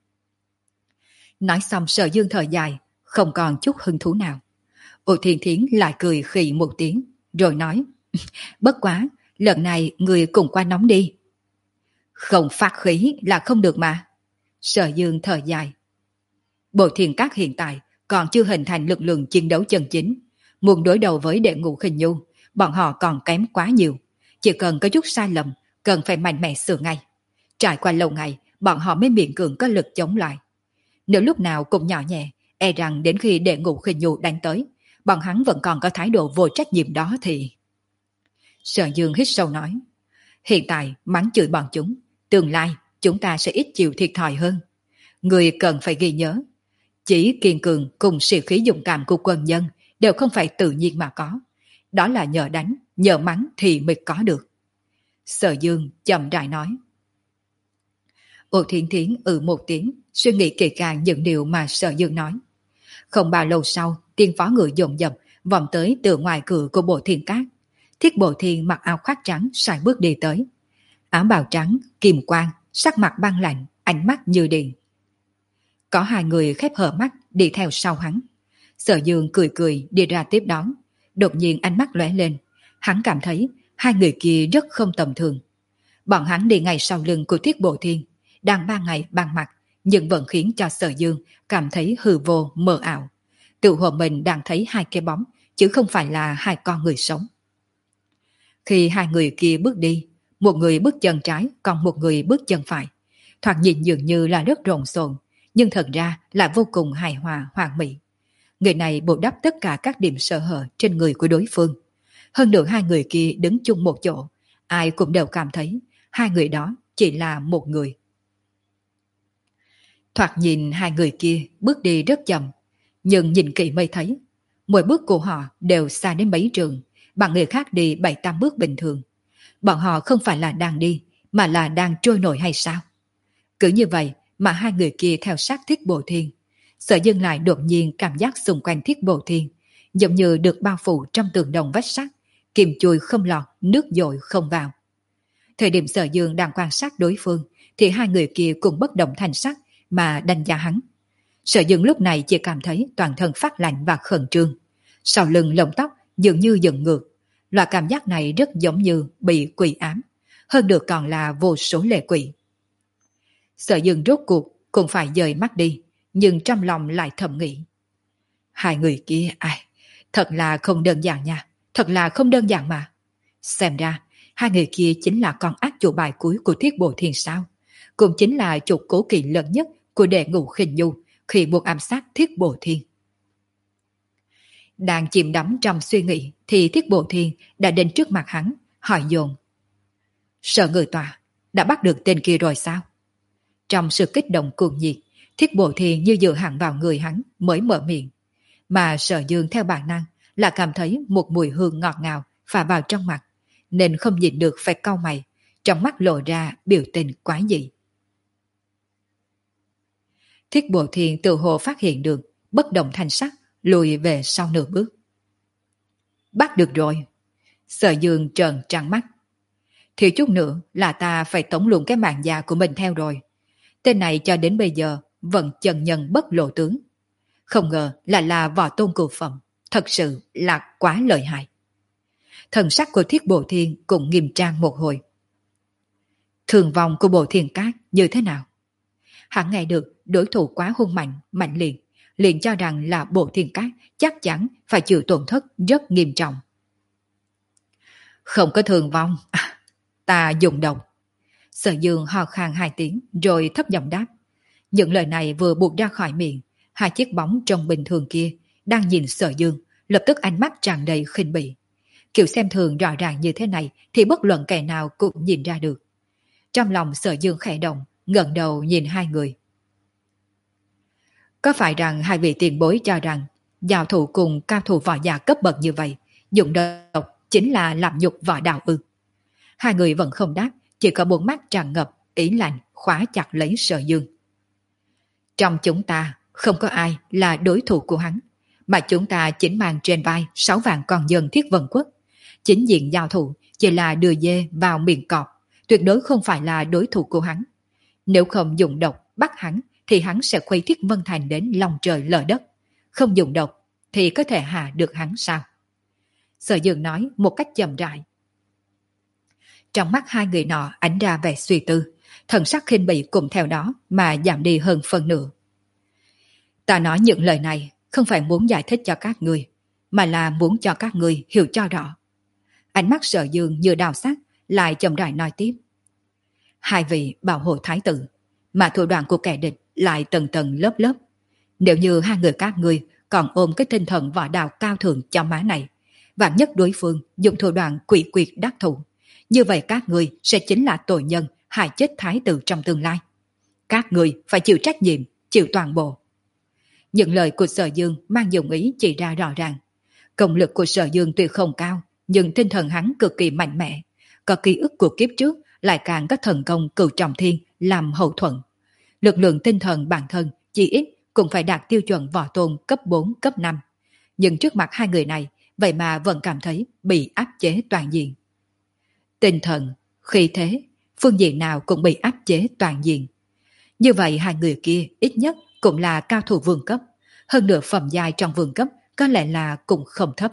Nói xong Sở Dương thở dài, không còn chút hứng thú nào. Ô Thiên Thiến lại cười khì một tiếng, rồi nói, bất quá, lần này người cùng qua nóng đi. Không phát khí là không được mà. Sở Dương thở dài. Bộ Thiên Các hiện tại còn chưa hình thành lực lượng chiến đấu chân chính. Muốn đối đầu với Đệ Ngũ Khinh Nhu, bọn họ còn kém quá nhiều. Chỉ cần có chút sai lầm, cần phải mạnh mẽ sửa ngay. Trải qua lâu ngày, bọn họ mới miễn cưỡng có lực chống lại. Nếu lúc nào cũng nhỏ nhẹ, e rằng đến khi Đệ Ngũ Khinh Nhu đánh tới, bọn hắn vẫn còn có thái độ vô trách nhiệm đó thì... Sở Dương hít sâu nói, hiện tại mắng chửi bọn chúng, tương lai chúng ta sẽ ít chịu thiệt thòi hơn. Người cần phải ghi nhớ, chỉ kiên cường cùng sĩ khí dũng cảm của quân nhân đều không phải tự nhiên mà có. Đó là nhờ đánh, nhờ mắng thì mới có được. Sở Dương chậm rãi nói. Ô Thiên Thiến ừ một tiếng, suy nghĩ kỹ càng những điều mà Sở Dương nói. Không bao lâu sau, tiên phó người dồn dập vòng tới từ ngoài cửa của Bộ Thiên Các. Thiết Bộ Thiên mặc áo khoác trắng sải bước đi tới. Áo bào trắng, kim quang, sắc mặt băng lạnh, ánh mắt như điện. Có hai người khép hờ mắt đi theo sau hắn. Sở Dương cười cười đi ra tiếp đón. Đột nhiên ánh mắt lóe lên. Hắn cảm thấy hai người kia rất không tầm thường. Bọn hắn đi ngay sau lưng của Thiết Bộ Thiên, đang ba ngày ban mặt, nhưng vẫn khiến cho Sở Dương cảm thấy hư vô mờ ảo. Tự hồ mình đang thấy hai cái bóng, chứ không phải là hai con người sống. Khi hai người kia bước đi, một người bước chân trái, còn một người bước chân phải. Thoạt nhìn dường như là rất rộn xộn, nhưng thật ra là vô cùng hài hòa hoàn mỹ. Người này bù đắp tất cả các điểm sơ hở trên người của đối phương. Hơn nữa hai người kia đứng chung một chỗ, ai cũng đều cảm thấy hai người đó chỉ là một người. Thoạt nhìn hai người kia bước đi rất chậm, nhưng nhìn kỹ mới thấy, mỗi bước của họ đều xa đến mấy trường, bằng người khác đi bảy tám bước bình thường. Bọn họ không phải là đang đi, mà là đang trôi nổi hay sao? Cứ như vậy mà hai người kia theo sát Thiết Bộ Thiên. Sở Dương lại đột nhiên cảm giác xung quanh Thiết Bộ Thiên, giống như được bao phủ trong tường đồng vách sắt, kim chui không lọt, nước dội không vào. Thời điểm Sở Dương đang quan sát đối phương, thì hai người kia cũng bất động thanh sắc mà đánh giá hắn. Sở Dương lúc này chỉ cảm thấy toàn thân phát lạnh và khẩn trương. Sau lưng lông tóc dường như dựng ngược. Loại cảm giác này rất giống như bị quỷ ám. Hơn được còn là vô số lệ quỷ. Sở Dương rốt cuộc cũng phải dời mắt đi, nhưng trong lòng lại thầm nghĩ. Hai người kia, ai, thật là không đơn giản nha, thật là không đơn giản mà. Xem ra, hai người kia chính là con ác chủ bài cuối của Thiết Bộ Thiên sao. Cũng chính là trục cố kỵ lớn nhất của đệ ngũ khinh nhu khi buộc ám sát Thiết Bộ Thiên. Đang chìm đắm trong suy nghĩ thì Thiết Bộ Thiên đã đến trước mặt hắn, hỏi dồn. Sở người tòa, đã bắt được tên kia rồi sao? Trong sự kích động cuồng nhiệt, Thiết Bộ Thiên như dựa hẳn vào người hắn mới mở miệng. Mà Sở Dương theo bản năng là cảm thấy một mùi hương ngọt ngào phả vào trong mặt, nên không nhìn được phải cau mày, trong mắt lộ ra biểu tình quái dị. Thiết Bộ Thiên tự hồ phát hiện được, bất động thanh sắc, lùi về sau nửa bước. Bắt được rồi. Sở Dương trợn trắng mắt. Thiếu chút nữa là ta phải tống luôn cái mạng già của mình theo rồi. Tên này cho đến bây giờ vẫn chân nhân bất lộ tướng. Không ngờ là là võ tôn cửu phẩm, thật sự là quá lợi hại. Thần sắc của Thiết Bộ Thiên cũng nghiêm trang một hồi. Thường vong của Bộ Thiên Cát như thế nào? Hắn nghe được đối thủ quá hung mạnh, mạnh liệt, liền cho rằng là Bộ Thiên Cát chắc chắn phải chịu tổn thất rất nghiêm trọng. Không có thường vong, à, ta dùng độc. Sở Dương ho khan hai tiếng rồi thấp giọng đáp. Những lời này vừa buộc ra khỏi miệng, hai chiếc bóng trông bình thường kia đang nhìn Sở Dương, lập tức ánh mắt tràn đầy khinh bỉ. Kiểu xem thường rõ ràng như thế này thì bất luận kẻ nào cũng nhìn ra được. Trong lòng Sở Dương khẽ động, ngẩng đầu nhìn hai người. Có phải rằng hai vị tiền bối cho rằng giao thủ cùng cao thủ võ giả cấp bậc như vậy, dùng độc chính là làm nhục võ đạo ư? Hai người vẫn không đáp, chỉ có bốn mắt tràn ngập ý lạnh khóa chặt lấy Sở Dương. Trong chúng ta không có ai là đối thủ của hắn, mà chúng ta chính mang trên vai sáu vạn con dân Thiết Vân Quốc. Chính diện giao thủ chỉ là đưa dê vào miệng cọp, tuyệt đối không phải là đối thủ của hắn. Nếu không dùng độc bắt hắn thì hắn sẽ khuấy Thiết Vân Thành đến lòng trời lở đất. Không dùng độc thì có thể hạ được hắn sao? Sở Dương nói một cách chậm rãi. Trong mắt hai người nọ ánh ra vẻ suy tư, thần sắc khinh bỉ cùng theo đó mà giảm đi hơn phần nửa. Ta nói những lời này không phải muốn giải thích cho các người, mà là muốn cho các người hiểu cho rõ. Ánh mắt Sở Dương như đào sắc, lại chậm rãi nói tiếp. Hai vị bảo hộ thái tử, mà thủ đoạn của kẻ địch lại tầng tầng lớp lớp. Nếu như hai người các ngươi còn ôm cái tinh thần võ đạo cao thượng cho má này, vạn nhất đối phương dùng thủ đoạn quỷ quyệt đắc thủ, như vậy các ngươi sẽ chính là tội nhân hại chết thái tử trong tương lai. Các ngươi phải chịu trách nhiệm, chịu toàn bộ. Những lời của Sở Dương mang dụng ý chỉ ra rõ ràng. Công lực của Sở Dương tuy không cao, nhưng tinh thần hắn cực kỳ mạnh mẽ. Có ký ức của kiếp trước, lại càng có thần công cửu trọng thiên làm hậu thuẫn. Lực lượng tinh thần bản thân chỉ ít cũng phải đạt tiêu chuẩn võ tôn cấp bốn, cấp năm. Nhưng trước mặt hai người này, vậy mà vẫn cảm thấy bị áp chế toàn diện. Tinh thần, khí thế, phương diện nào cũng bị áp chế toàn diện. Như vậy hai người kia ít nhất cũng là cao thủ vương cấp, hơn nữa phẩm giai trong vương cấp có lẽ là cũng không thấp.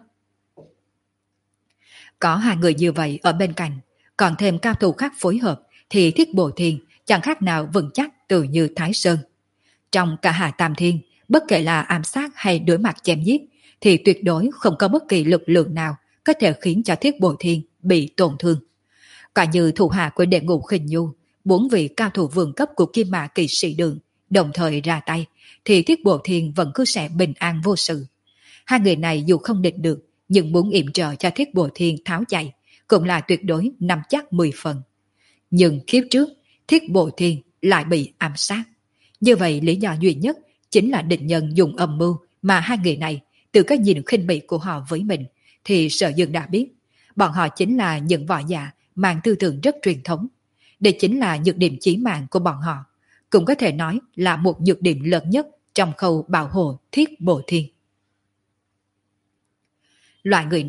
Có hai người như vậy ở bên cạnh, còn thêm cao thủ khác phối hợp thì Thiết Bộ Thiên chẳng khác nào vững chắc tự như Thái Sơn. Trong cả Hạ Tam Thiên, bất kể là ám sát hay đối mặt chém giết, thì tuyệt đối không có bất kỳ lực lượng nào có thể khiến cho Thiết Bộ Thiên bị tổn thương. Cả như thủ hạ của đệ ngũ khinh nhu, bốn vị cao thủ vương cấp của Kim Mã Kỵ Sĩ Đường đồng thời ra tay, thì Thiết Bộ Thiên vẫn cứ sẽ bình an vô sự. Hai người này dù không địch được, nhưng muốn yểm trợ cho Thiết Bộ Thiên tháo chạy, cũng là tuyệt đối nắm chắc mười phần. Nhưng kiếp trước, Thiết Bộ Thiên lại bị ám sát. Như vậy lý do duy nhất chính là địch nhân dùng âm mưu mà hai người này, từ cái nhìn khinh bỉ của họ với mình, thì Sở Dương đã biết. Bọn họ chính là những võ giả mang tư tưởng rất truyền thống. Đây chính là nhược điểm chí mạng của bọn họ. Cũng có thể nói là một nhược điểm lớn nhất trong khâu bảo hộ Thiết Bộ Thiên. Loại người này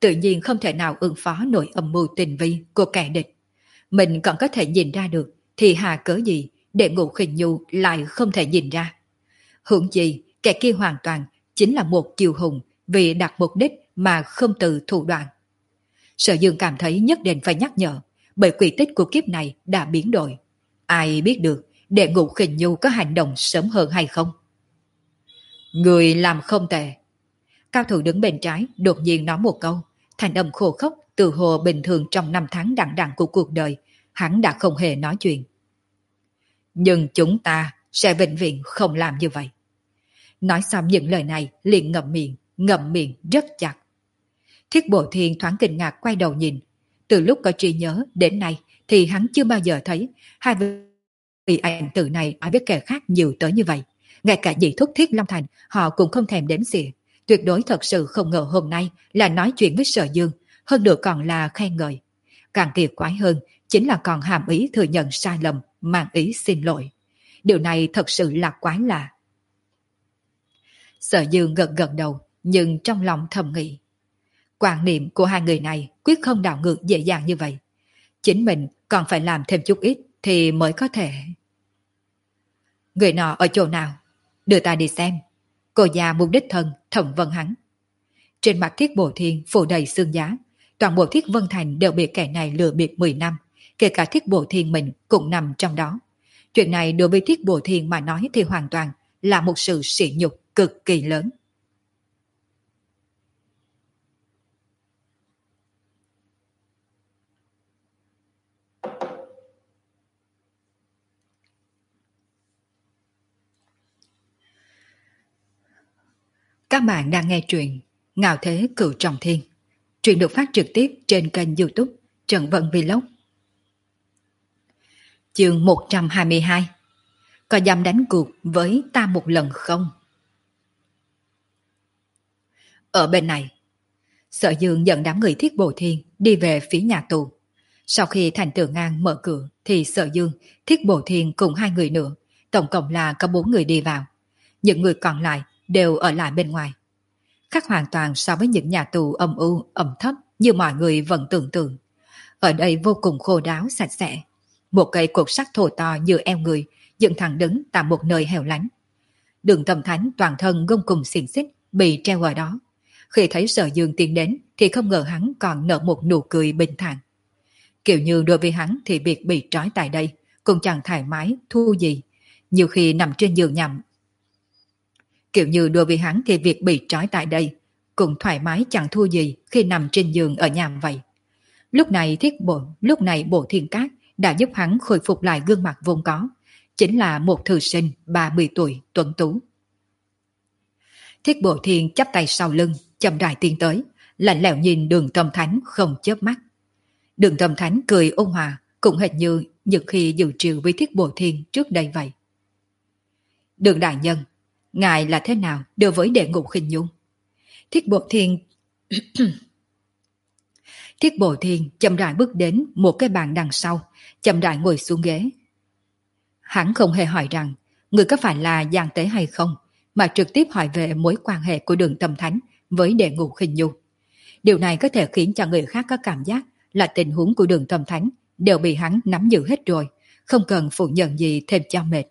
tự nhiên không thể nào ứng phó nổi âm mưu tình vi của kẻ địch. Mình còn có thể nhìn ra được, thì hà cớ gì để Ngũ Khinh Nhu lại không thể nhìn ra. Hưởng gì, kẻ kia hoàn toàn chính là một kiêu hùng vì đặt mục đích mà không từ thủ đoạn. Sở Dương cảm thấy nhất định phải nhắc nhở, bởi quy tích của kiếp này đã biến đổi. Ai biết được để Ngũ Khinh Nhu có hành động sớm hơn hay không? Người làm không tệ. Cao thủ đứng bên trái đột nhiên nói một câu, thành âm khô khốc từ hồ bình thường trong năm tháng đằng đẵng của cuộc đời, hắn đã không hề nói chuyện. Nhưng chúng ta sẽ vĩnh viễn không làm như vậy. Nói xong những lời này liền ngậm miệng, ngậm miệng rất chặt. Thiết Bộ Thiên thoáng kinh ngạc quay đầu nhìn. Từ lúc có trí nhớ đến nay thì hắn chưa bao giờ thấy hai vị ảnh tử này nói với kẻ khác nhiều tới như vậy. Ngay cả nhị thúc Thiết Long Thành họ cũng không thèm đếm xỉa. Tuyệt đối thật sự không ngờ hôm nay là nói chuyện với Sở Dương, hơn nữa còn là khen ngợi. Càng kỳ quái hơn chính là còn hàm ý thừa nhận sai lầm, mang ý xin lỗi. Điều này thật sự là quái lạ. Sở Dương gật gật đầu, nhưng trong lòng thầm nghĩ. Quan niệm của hai người này quyết không đảo ngược dễ dàng như vậy. Chính mình còn phải làm thêm chút ít thì mới có thể. Người nọ ở chỗ nào? Đưa ta đi xem. Cô già mục đích thân thẩm vấn hắn. Trên mặt Thiết Bộ Thiên phủ đầy xương giá. Toàn bộ Thiết Vân Thành đều bị kẻ này lừa bịp mười năm. Kể cả Thiết Bộ Thiên mình cũng nằm trong đó. Chuyện này đối với Thiết Bộ Thiên mà nói thì hoàn toàn là một sự sỉ nhục cực kỳ lớn. Các bạn đang nghe truyện Ngạo Thế Cửu Trọng Thiên. Truyện được phát trực tiếp trên kênh YouTube Trần Vân Vlog. Chương một trăm hai mươi hai. Có dám đánh cuộc với ta một lần không? Ở bên này, Sở Dương dẫn đám người Thiết Bộ Thiên đi về phía nhà tù. Sau khi Thành Tử Ngang mở cửa thì Sở Dương, Thiết Bộ Thiên cùng hai người nữa, tổng cộng là có bốn người đi vào. Những người còn lại đều ở lại bên ngoài. Khác hoàn toàn so với những nhà tù âm u, ẩm thấp như mọi người vẫn tưởng tượng. Ở đây vô cùng khô ráo, sạch sẽ. Một cây cột sắt thô to như eo người dựng thẳng đứng tại một nơi hẻo lánh. Đường Tâm Thánh toàn thân gông cùng xiềng xích bị treo ở đó. Khi thấy Sở Dương tiến đến thì không ngờ hắn còn nở một nụ cười bình thản. Kiểu như đối với hắn thì việc bị trói tại đây cũng chẳng thoải mái thu gì. Nhiều khi nằm trên giường nhằm. Kiểu như đối với hắn thì việc bị trói tại đây cũng thoải mái chẳng thua gì khi nằm trên giường ở nhà vậy. Lúc này thiết bộ, lúc này Bộ Thiên Cát đã giúp hắn khôi phục lại gương mặt vốn có. Chính là một thư sinh ba mươi tuổi tuấn tú. Thiết Bộ Thiên chắp tay sau lưng, chậm rãi tiến tới, lạnh lẽo nhìn Đường Tâm Thánh không chớp mắt. Đường Tâm Thánh cười ôn hòa, cũng hệt như những khi dự trừ với Thiết Bộ Thiên trước đây vậy. Đường đại nhân, ngài là thế nào đối với đệ Ngũ Khinh Nhu? Thiết Bộ Thiên Thiết Bộ Thiên chậm rãi bước đến một cái bàn đằng sau, chậm rãi ngồi xuống ghế. Hắn không hề hỏi rằng người có phải là gian tế hay không, mà trực tiếp hỏi về mối quan hệ của Đường Tâm Thánh với đệ Ngũ Khinh Nhu. Điều này có thể khiến cho người khác có cảm giác là tình huống của Đường Tâm Thánh đều bị hắn nắm giữ hết rồi, không cần phủ nhận gì thêm cho mệt.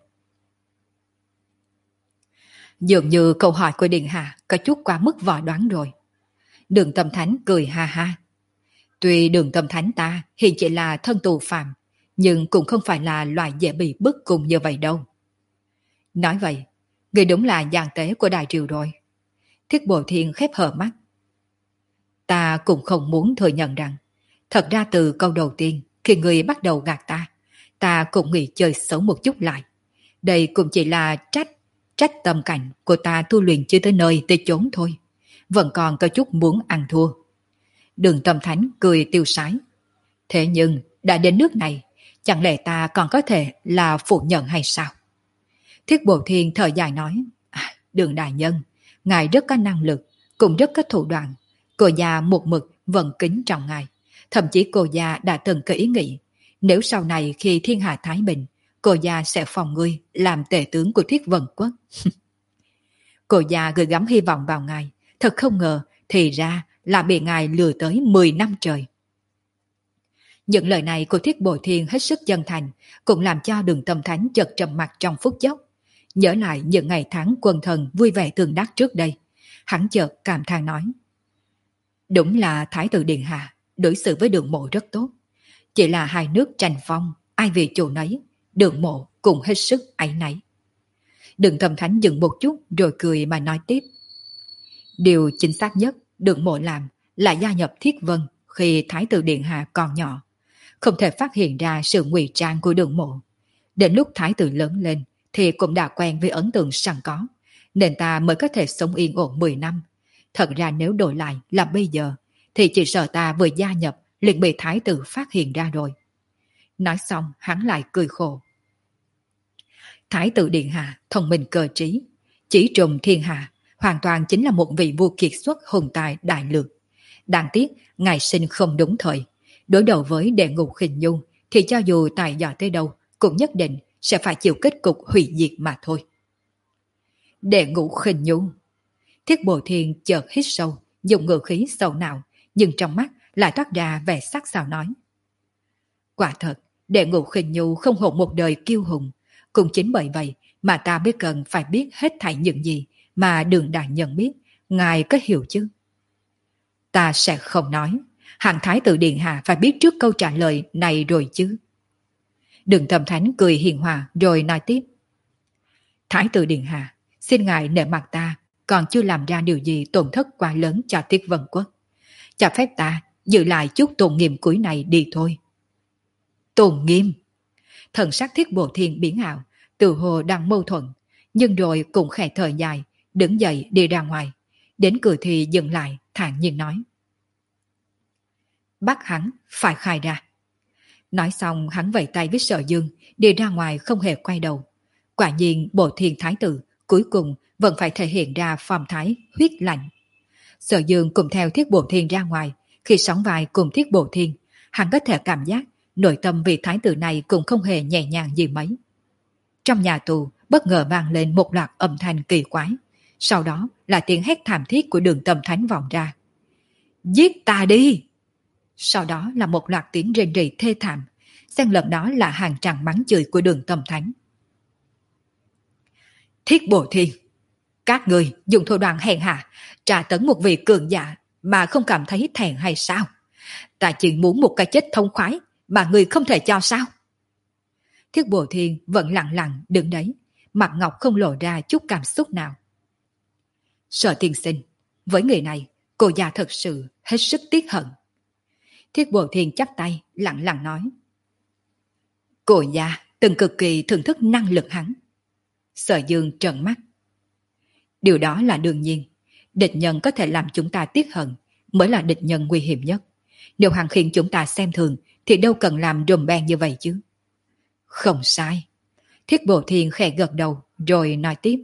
Dường như câu hỏi của Điện Hạ có chút quá mức vò đoán rồi. Đường Tâm Thánh cười ha ha. Tuy Đường Tâm Thánh ta hiện chỉ là thân tù phạm, nhưng cũng không phải là loại dễ bị bức cùng như vậy đâu. Nói vậy, người đúng là gian tế của Đại Triều rồi. Thiết Bộ Thiên khép hờ mắt. Ta cũng không muốn thừa nhận rằng, thật ra từ câu đầu tiên, khi người bắt đầu gạt ta, ta cũng nghĩ chơi xấu một chút lại. Đây cũng chỉ là trách, trách tâm cảnh của ta tu luyện chưa tới nơi tới chốn thôi. Vẫn còn có chút muốn ăn thua. Đường Tâm Thánh cười tiêu sái. Thế nhưng, đã đến nước này, chẳng lẽ ta còn có thể là phủ nhận hay sao? Thiết Bộ Thiên thở dài nói, à, Đường đại nhân, ngài rất có năng lực, cũng rất có thủ đoạn. Cô già một mực vẫn kính trọng ngài. Thậm chí cô già đã từng có ý nghĩ, nếu sau này khi thiên hạ thái bình, cô già sẽ phòng ngươi làm tể tướng của Thiết Vân Quốc. Cô già gửi gắm hy vọng vào ngài, thật không ngờ thì ra là bị ngài lừa tới mười năm trời. Những lời này của Thiết Bồ Thiên hết sức chân thành, cũng làm cho Đường Tâm Thánh chợt trầm mặt trong phút chốc. Nhớ lại những ngày tháng quân thần vui vẻ tương đắc trước đây, hắn chợt cảm thán nói: đúng là Thái tử Điện Hạ đối xử với Đường Mộ rất tốt. Chỉ là hai nước tranh phong, ai vì chủ nấy, Đường Mộ cũng hết sức áy náy. Đường Tâm Thánh dừng một chút rồi cười mà nói tiếp: điều chính xác nhất Đường Mộ làm là gia nhập Thiết Vân khi Thái tử Điện Hạ còn nhỏ, không thể phát hiện ra sự ngụy trang của Đường Mộ. Đến lúc Thái tử lớn lên thì cũng đã quen với ấn tượng sẵn có, nên ta mới có thể sống yên ổn mười năm. Thật ra nếu đổi lại là bây giờ, thì chỉ sợ ta vừa gia nhập liền bị Thái tử phát hiện ra rồi. Nói xong hắn lại cười khổ. Thái tử Điện Hạ thông minh cơ trí, chỉ trùng thiên hạ, hoàn toàn chính là một vị vua kiệt xuất hùng tài đại lược. Đáng tiếc ngài sinh không đúng thời, đối đầu với Đệ Ngũ Khinh Nhu thì cho dù tài giỏi tới đâu cũng nhất định sẽ phải chịu kết cục hủy diệt mà thôi. Đệ Ngũ Khinh Nhu. Thiết Bồ Thiên chợt hít sâu, dùng ngữ khí sâu nào, nhưng trong mắt lại toát ra vẻ sắc sảo nói: quả thật, Đệ Ngũ Khinh Nhu không hổ một đời kiêu hùng, cũng chính bởi vậy mà ta mới cần phải biết hết thảy những gì mà Đường đại nhân biết, ngài có hiểu chứ? Ta sẽ không nói, hạng Thái tử Điện Hạ phải biết trước câu trả lời này rồi chứ. Đường Tâm Thánh cười hiền hòa rồi nói tiếp: Thái tử Điện Hạ, xin ngài nể mặt ta, còn chưa làm ra điều gì tổn thất quá lớn cho Thiết Vân Quốc. Cho phép ta giữ lại chút tôn nghiêm cuối này đi thôi. Tôn nghiêm? Thần sắc Thiết Bồ Thiên biến ảo, tự hồ đang mâu thuẫn, nhưng rồi cũng khẽ thở dài, đứng dậy đi ra ngoài. Đến cửa thì dừng lại, thản nhiên nói: bắt hắn phải khai ra. Nói xong hắn vẫy tay với Sở Dương, đi ra ngoài không hề quay đầu. Quả nhiên Bồ Thiên Thái tử cuối cùng vẫn phải thể hiện ra phong thái huyết lạnh. Sở Dương cùng theo Thiết Bồ Thiên ra ngoài, khi sóng vai cùng Thiết Bồ Thiên, hắn có thể cảm giác nội tâm vị thái tử này cũng không hề nhẹ nhàng gì mấy. Trong nhà tù bất ngờ vang lên một loạt âm thanh kỳ quái, sau đó là tiếng hét thảm thiết của Đường Tâm Thánh vọng ra: giết ta đi! Sau đó là một loạt tiếng rên rỉ thê thảm, xen lẫn đó là hàng tràng mắng chửi của Đường Tâm Thánh. Thiết Bồ Thiên, các người dùng thủ đoạn hèn hạ tra tấn một vị cường giả mà không cảm thấy thẹn hay sao? Ta chỉ muốn một cái chết thông khoái mà người không thể cho sao? Thiết Bồ Thiên vẫn lặng lặng đứng đấy, mặt ngọc không lộ ra chút cảm xúc nào. Sở tiên sinh, với người này cô già thật sự hết sức tiếc hận. Thiết Bồ Thiên chắp tay lặng lặng nói: cô già từng cực kỳ thưởng thức năng lực hắn. Sở Dương trợn mắt: điều đó là đương nhiên, địch nhân có thể làm chúng ta tiếc hận mới là địch nhân nguy hiểm nhất. Nếu hắn khiến chúng ta xem thường thì đâu cần làm rùm beng như vậy chứ. Không sai. Thiết Bồ Thiên khẽ gật đầu rồi nói tiếp: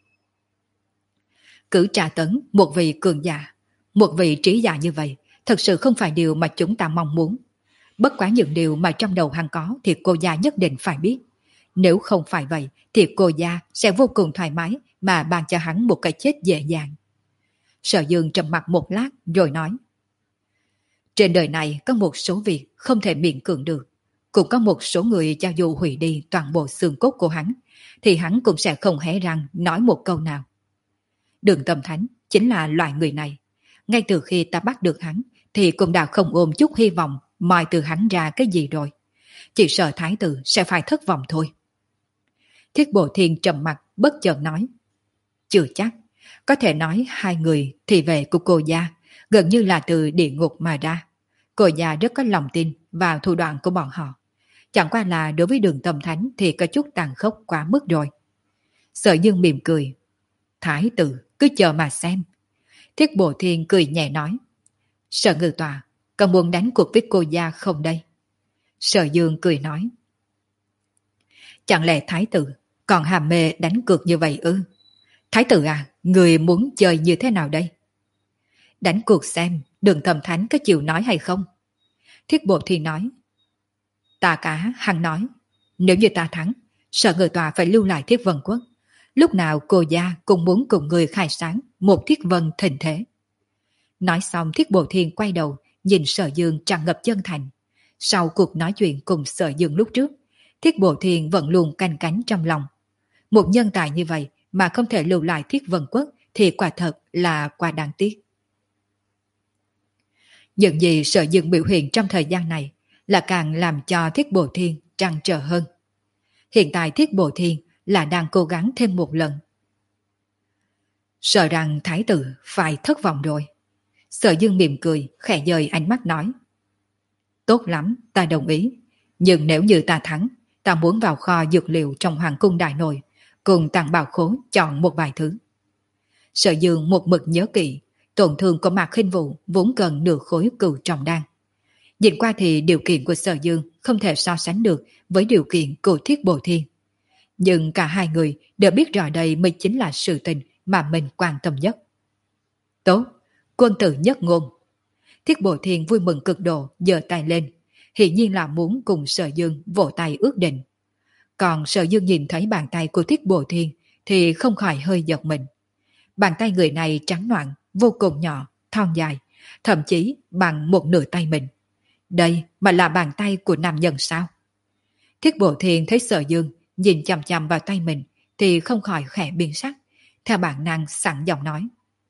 cứ tra tấn một vị cường giả, một vị trí giả như vậy thật sự không phải điều mà chúng ta mong muốn. Bất quá những điều mà trong đầu hắn có thì cô gia nhất định phải biết. Nếu không phải vậy thì cô gia sẽ vô cùng thoải mái mà ban cho hắn một cái chết dễ dàng. Sở Dương trầm mặt một lát rồi nói: trên đời này có một số việc không thể miễn cưỡng được. Cũng có một số người cho dù hủy đi toàn bộ xương cốt của hắn thì hắn cũng sẽ không hé răng nói một câu nào. Đường Tâm Thánh chính là loại người này. Ngay từ khi ta bắt được hắn thì cũng đã không ôm chút hy vọng moi từ hắn ra cái gì rồi. Chỉ sợ thái tử sẽ phải thất vọng thôi. Thiết Bồ Thiên trầm mặt bất chợt nói: chưa chắc. Có thể nói hai người thì về của cô gia gần như là từ địa ngục mà ra. Cô gia rất có lòng tin vào thủ đoạn của bọn họ. Chẳng qua là đối với Đường Tâm Thánh thì có chút tàn khốc quá mức rồi. Sở Dương mỉm cười: thái tử cứ chờ mà xem. Thiết Bồ Thiên cười nhẹ nói: Sở Ngự Tọa, có muốn đánh cuộc với cô gia không đây? Sở Dương cười nói: chẳng lẽ thái tử còn hàm mê đánh cược như vậy ư? Thái tử à, người muốn chơi như thế nào đây? Đánh cuộc xem Đường Tâm Thánh có chịu nói hay không? Thiết Bồ Thiên nói: ta cả hằng nói, nếu như ta thắng, Sở Ngự Tọa phải lưu lại Thiết Vân Quốc. Lúc nào cô gia cũng muốn cùng người khai sáng một Thiết Vân thịnh thế. Nói xong Thiết Bộ Thiên quay đầu, nhìn Sở Dương tràn ngập chân thành. Sau cuộc nói chuyện cùng Sở Dương lúc trước, Thiết Bộ Thiên vẫn luôn canh cánh trong lòng. Một nhân tài như vậy mà không thể lưu lại Thiết Vân Quốc thì quả thật là quá đáng tiếc. Những gì Sở Dương biểu hiện trong thời gian này là càng làm cho Thiết Bộ Thiên trăn trở hơn. Hiện tại Thiết Bộ Thiên là đang cố gắng thêm một lần. Sợ rằng Thái tử phải thất vọng rồi. Sở Dương mỉm cười, khẽ dời ánh mắt nói. Tốt lắm, ta đồng ý. Nhưng nếu như ta thắng, ta muốn vào kho dược liệu trong Hoàng cung Đại Nội, cùng Tàng Bảo Khố chọn một vài thứ. Sở Dương một mực nhớ kỹ, tổn thương của Mạc Khinh Vũ vốn cần nửa khối cửu trọng đan. Nhìn qua thì điều kiện của Sở Dương không thể so sánh được với điều kiện của Thiết Bộ Thiên. Nhưng cả hai người đều biết rõ đây mới chính là sự tình mà mình quan tâm nhất. Tốt, quân tử nhất ngôn. Thiết Bộ Thiên vui mừng cực độ, giơ tay lên, hiển nhiên là muốn cùng Sở Dương vỗ tay ước định. Còn Sở Dương nhìn thấy bàn tay của Thiết Bộ Thiên thì không khỏi hơi giật mình. Bàn tay người này trắng noãn, vô cùng nhỏ, thon dài, thậm chí bằng một nửa tay mình. Đây mà là bàn tay của nam nhân sao? Thiết Bộ Thiên thấy Sở Dương nhìn chằm chằm vào tay mình thì không khỏi khẽ biến sắc, theo bản năng sẵn giọng nói.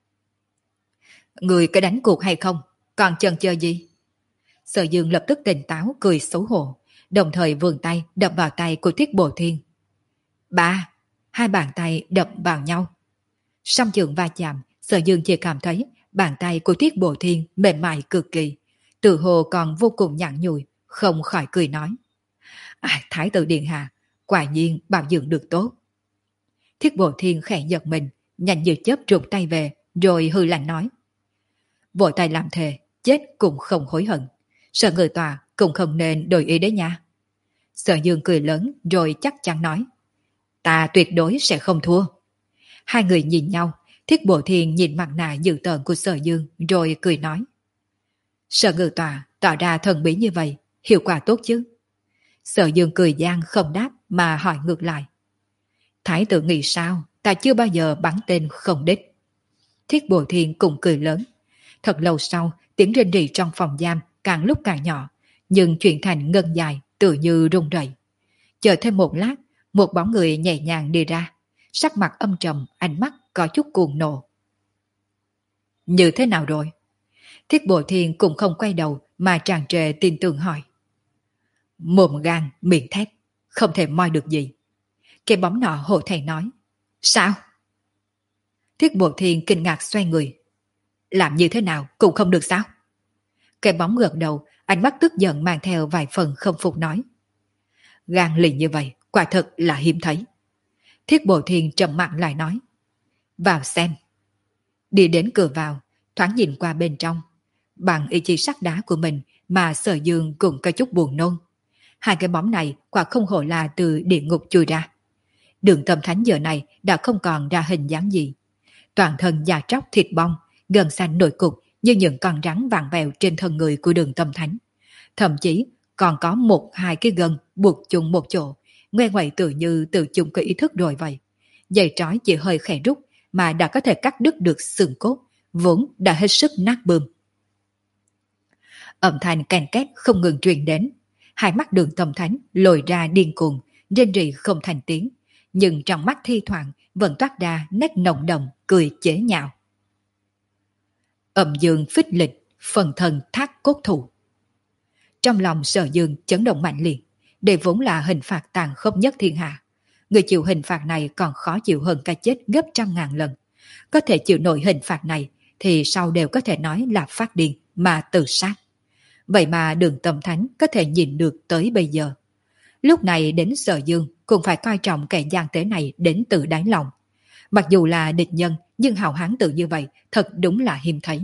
Người có đánh cuộc hay không? Còn chần chờ gì? Sở Dương lập tức tỉnh táo cười xấu hổ, đồng thời vươn tay đập vào tay của Thiết Bộ Thiên. Ba, hai bàn tay đập vào nhau. Song trường va chạm, Sở Dương chỉ cảm thấy bàn tay của Thiết Bộ Thiên mềm mại cực kỳ, tự hồ còn vô cùng nhẵn nhụi, không khỏi cười nói. À, Thái tử điện hạ, quả nhiên bảo dưỡng được tốt. Thiết Bộ Thiên khẽ giật mình, nhanh như chớp rụt tay về, rồi hư lạnh nói. Vội tay làm thề, chết cũng không hối hận. Sợ người tòa cũng không nên đổi ý đấy nha. Sở Dương cười lớn rồi chắc chắn nói. Ta tuyệt đối sẽ không thua. Hai người nhìn nhau, Thiết Bộ Thiên nhìn mặt nạ dữ tợn của Sở Dương rồi cười nói. Sở ngự tòa tỏ ra thần bí như vậy, hiệu quả tốt chứ? Sở Dương cười gian không đáp mà hỏi ngược lại. Thái tử nghĩ sao? Ta chưa bao giờ bắn tên không đích. Thiết Bộ Thiên cũng cười lớn. Thật lâu sau, tiếng rên rỉ trong phòng giam càng lúc càng nhỏ, nhưng chuyển thành ngân dài, tự như rung rẩy. Chờ thêm một lát, một bóng người nhẹ nhàng đi ra, sắc mặt âm trầm, ánh mắt có chút cuồng nộ. Như thế nào rồi? Thiết Bộ Thiên cũng không quay đầu mà tràn trề tin tưởng hỏi. Mồm gan, miệng thét, không thể moi được gì. Cái bóng nọ hộ thầy nói. Sao? Thiết Bộ Thiên kinh ngạc xoay người. Làm như thế nào cũng không được sao? Cái bóng gật đầu, ánh mắt tức giận mang theo vài phần không phục nói. Gan lì như vậy, quả thật là hiếm thấy. Thiết Bộ Thiên trầm mặc lại nói. Vào xem. Đi đến cửa vào, thoáng nhìn qua bên trong. Bằng ý chí sắt đá của mình mà Sở Dương cũng có chút buồn nôn. Hai cái bóng này quả không hổ là từ địa ngục chui ra. Đường Tâm Thánh giờ này đã không còn ra hình dáng gì. Toàn thân da tróc thịt bong, gần xanh nổi cục như những con rắn vàng vẹo trên thân người của Đường Tâm Thánh. Thậm chí còn có một hai cái gân buộc chung một chỗ, ngoe ngoậy tự như tự chung có ý thức rồi vậy. Dây trói chỉ hơi khẽ rút mà đã có thể cắt đứt được xương cốt, vốn đã hết sức nát bươm. Âm thanh kèn két không ngừng truyền đến. Hai mắt Đường Tâm Thánh lồi ra điên cuồng, rên rỉ không thành tiếng, nhưng trong mắt thi thoảng vẫn toát ra nét nồng đậm cười chế nhạo. Âm dương phích lịch, phần thần thác cốt thủ. Trong lòng Sở Dương chấn động mạnh liệt, đây vốn là hình phạt tàn khốc nhất thiên hạ. Người chịu hình phạt này còn khó chịu hơn cái chết gấp trăm ngàn lần. Có thể chịu nổi hình phạt này thì sau đều có thể nói là phát điên mà tự sát. Vậy mà Đường Tâm Thánh có thể nhìn được tới bây giờ. Lúc này đến Sở Dương cũng phải coi trọng kẻ gian tế này đến từ đáy lòng. Mặc dù là địch nhân nhưng hào hán tự như vậy thật đúng là hiếm thấy.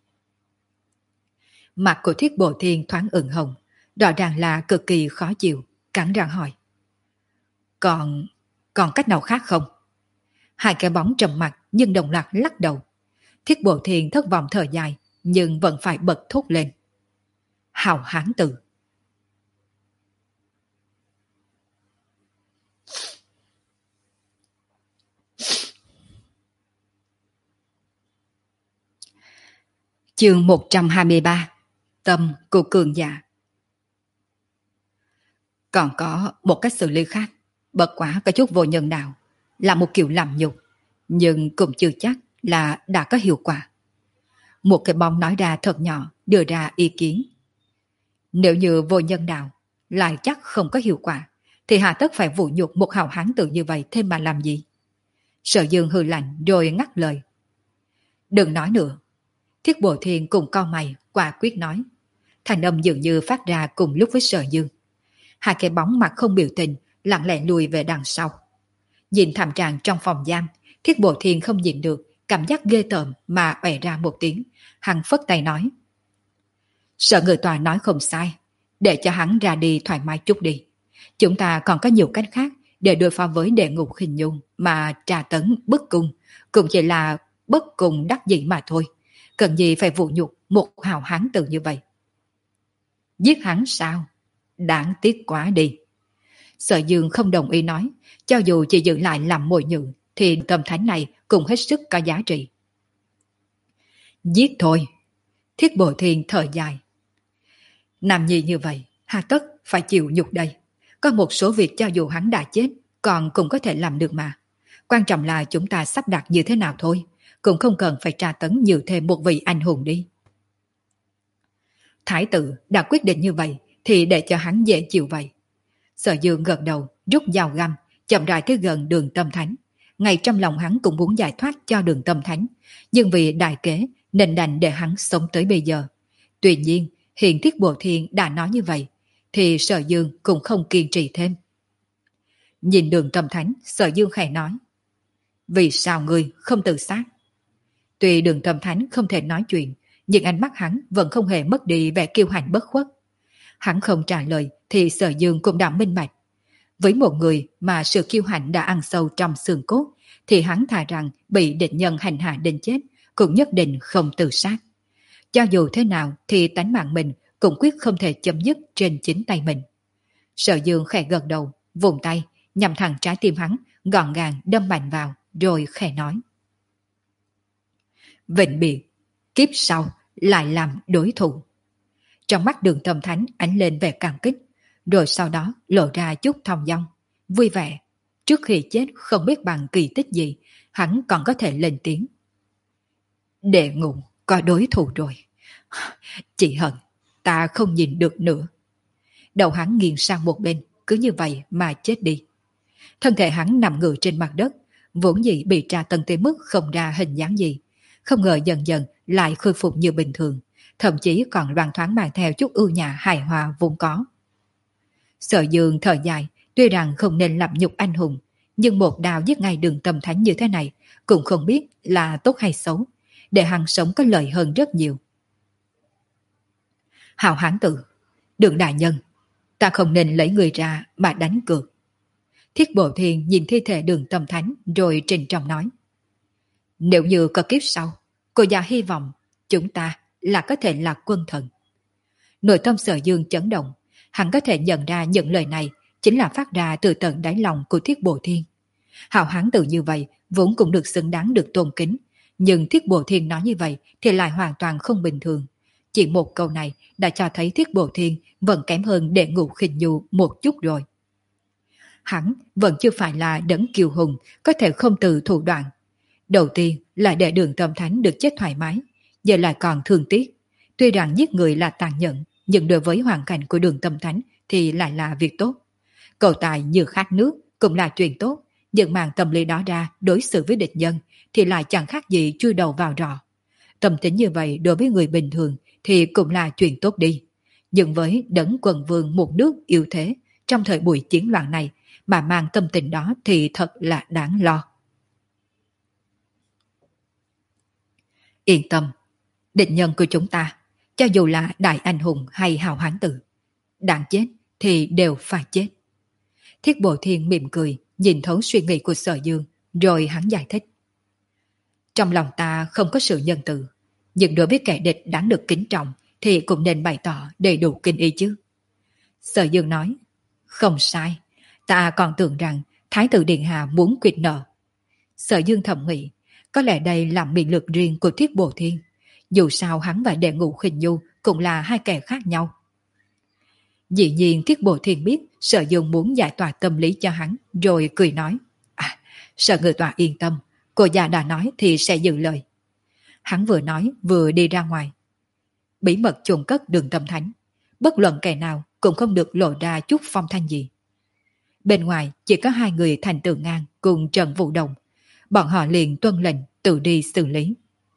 Mặt của Thiết Bộ Thiên thoáng ửng hồng, rõ ràng là cực kỳ khó chịu, cắn răng hỏi. Còn... còn cách nào khác không? Hai cái bóng trầm mặt nhưng đồng loạt lắc đầu. Thiết Bộ Thiên thất vọng thở dài nhưng vẫn phải bật thốt lên. Hào hán tự. Chương một trăm hai mươi ba. Tâm của cường giả. Còn có một cách xử lý khác, bất quá có chút vô nhân đạo, là một kiểu làm nhục, nhưng cũng chưa chắc là đã có hiệu quả. Một cái bóng nói ra thật nhỏ, đưa ra ý kiến. Nếu như vô nhân đạo lại chắc không có hiệu quả, thì hà tất phải vũ nhục một hào hán tử như vậy thêm mà làm gì? Sở Dương hừ lạnh rồi ngắt lời. Đừng nói nữa. Thiết Bộ Thiên cùng cau mày, quả quyết nói. Thành âm dường như phát ra cùng lúc với Sở Dương. Hai cái bóng mặt không biểu tình, lặng lẽ lùi về đằng sau. Nhìn thảm trạng trong phòng giam, Thiết Bộ Thiên không nhịn được, cảm giác ghê tởm mà ẻ ra một tiếng. Hắn phất tay nói. Sợ người tòa nói không sai, để cho hắn ra đi thoải mái chút đi. Chúng ta còn có nhiều cách khác để đối phó với Địa Ngục Hình Nhung mà trà tấn bức cung, cũng chỉ là bất cùng đắc dĩ mà thôi. Cần gì phải vụ nhục một hào hán tử như vậy? Giết hắn sao? Đáng tiếc quá đi. Sở Dương không đồng ý nói, cho dù chỉ giữ lại làm mồi nhự, thì tâm thánh này cũng hết sức có giá trị. Giết thôi. Thiết Bộ Thiên thở dài. Nam nhi như vậy, hà tất phải chịu nhục đây. Có một số việc cho dù hắn đã chết, còn cũng có thể làm được mà. Quan trọng là chúng ta sắp đặt như thế nào thôi, cũng không cần phải tra tấn nhiều thêm một vị anh hùng đi. Thái tử đã quyết định như vậy, thì để cho hắn dễ chịu vậy. Sở Dương gật đầu, rút dao găm, chậm rãi tới gần Đường Tâm Thánh. Ngay trong lòng hắn cũng muốn giải thoát cho Đường Tâm Thánh, nhưng vì đại kế nên đành để hắn sống tới bây giờ. Tuy nhiên, hiện Thiết Bộ Thiên đã nói như vậy, thì Sở Dương cũng không kiên trì thêm. Nhìn Đường Tâm Thánh, Sở Dương khẽ nói. Vì sao ngươi không tự sát? Tuy Đường Tâm Thánh không thể nói chuyện, nhưng ánh mắt hắn vẫn không hề mất đi vẻ kiêu hãnh bất khuất. Hắn không trả lời thì Sở Dương cũng đã minh bạch. Với một người mà sự kiêu hãnh đã ăn sâu trong xương cốt, thì hắn thà rằng bị địch nhân hành hạ đến chết, cũng nhất định không tự sát. Cho dù thế nào thì tánh mạng mình cũng quyết không thể chấm dứt trên chính tay mình. Sở Dương khẽ gật đầu, vùng tay, nhằm thẳng trái tim hắn, gọn gàng đâm mạnh vào, rồi khẽ nói. Vĩnh biệt, kiếp sau lại làm đối thủ. Trong mắt Đường Tâm Thánh ánh lên vẻ cảm kích, rồi sau đó lộ ra chút thong dong, vui vẻ. Trước khi chết không biết bằng kỳ tích gì, hắn còn có thể lên tiếng. Đệ ngục có đối thủ rồi. Chỉ hận, ta không nhìn được nữa. Đầu hắn nghiêng sang một bên, cứ như vậy mà chết đi. Thân thể hắn nằm ngửa trên mặt đất, vốn dĩ bị tra tấn tới mức không ra hình dáng gì. Không ngờ dần dần lại khôi phục như bình thường, thậm chí còn loang thoáng mang theo chút ưu nhã hài hòa vốn có. Sở Dương thở dài, tuy rằng không nên làm nhục anh hùng, nhưng một đao giết ngay Đường Tâm Thánh như thế này cũng không biết là tốt hay xấu, để hắn sống có lợi hơn rất nhiều. Hào hán tử, Đường đại nhân, ta không nên lấy người ra mà đánh cược. Thiết Bộ Thiên nhìn thi thể Đường Tâm Thánh rồi trịnh trọng nói. Nếu như có kiếp sau, cô già hy vọng chúng ta là có thể là quân thần. Nội tâm Sở Dương chấn động, hắn có thể nhận ra những lời này chính là phát ra từ tận đáy lòng của Thiết Bộ Thiên. Hào hán tử như vậy vốn cũng được xứng đáng được tôn kính, nhưng Thiết Bộ Thiên nói như vậy thì lại hoàn toàn không bình thường. Chỉ một câu này đã cho thấy Thiết Bộ Thiên vẫn kém hơn Đệ Ngục Khinh Nhu một chút rồi. Hắn vẫn chưa phải là đấng kiêu hùng có thể không từ thủ đoạn. Đầu tiên là để Đường Tâm Thánh được chết thoải mái, giờ lại còn thương tiếc. Tuy rằng giết người là tàn nhẫn, nhưng đối với hoàn cảnh của Đường Tâm Thánh thì lại là việc tốt. Cầu tài như khát nước cũng là chuyện tốt, nhưng mang tâm lý đó ra đối xử với địch nhân thì lại chẳng khác gì chui đầu vào rọ. Tâm tính như vậy đối với người bình thường thì cũng là chuyện tốt đi. Nhưng với đấng quần vương một nước yêu thế trong thời buổi chiến loạn này mà mang tâm tình đó thì thật là đáng lo. Yên tâm, địch nhân của chúng ta, cho dù là đại anh hùng hay hào hán tử, đáng chết thì đều phải chết. Thiết Bộ Thiên mỉm cười, nhìn thấu suy nghĩ của Sở Dương, rồi hắn giải thích. Trong lòng ta không có sự nhân từ, nhưng đối với kẻ địch đáng được kính trọng thì cũng nên bày tỏ đầy đủ kinh ý chứ. Sở Dương nói, không sai, ta còn tưởng rằng Thái tử Điện Hạ muốn quyệt nợ. Sở Dương thầm nghĩ, có lẽ đây là miệng lực riêng của Thiết Bộ Thiên, Dù sao hắn và Đệ Ngũ Khinh Nhu cũng là hai kẻ khác nhau. Dĩ nhiên Thiết Bộ Thiên biết Sở Dương muốn giải tỏa tâm lý cho hắn, rồi cười nói, à, Sở Ngự Tọa yên tâm, cô già đã nói thì sẽ giữ lời. Hắn vừa nói vừa đi ra ngoài. Bí mật chôn cất Đường Tâm Thánh, bất luận kẻ nào cũng không được lộ ra chút phong thanh gì. Bên ngoài chỉ có hai người Thành Tử Ngang cùng Trần Vũ Đồng, bọn họ liền tuân lệnh tự đi xử lý.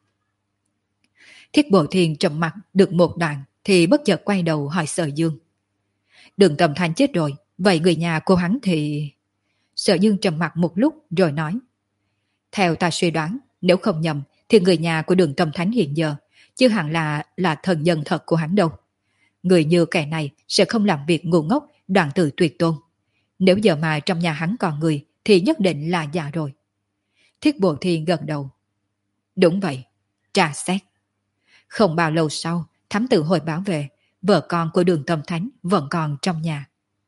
Thiết Bộ Thiên trầm mặt được một đoạn thì bất chợt quay đầu hỏi Sở Dương. Đường Tâm Thánh chết rồi, vậy người nhà cô hắn thì... Sở Dương trầm mặt một lúc rồi nói. Theo ta suy đoán, nếu không nhầm thì người nhà của Đường Tâm Thánh hiện giờ chứ hẳn là là thần nhân thật của hắn đâu. Người như kẻ này sẽ không làm việc ngu ngốc, đoạn tử tuyệt tôn. Nếu giờ mà trong nhà hắn còn người thì nhất định là già rồi. Thiết Bộ Thiên gật đầu. Đúng vậy, tra xét. Không bao lâu sau, thám tử hồi báo về, vợ con của Đường Tâm Thánh vẫn còn trong nhà.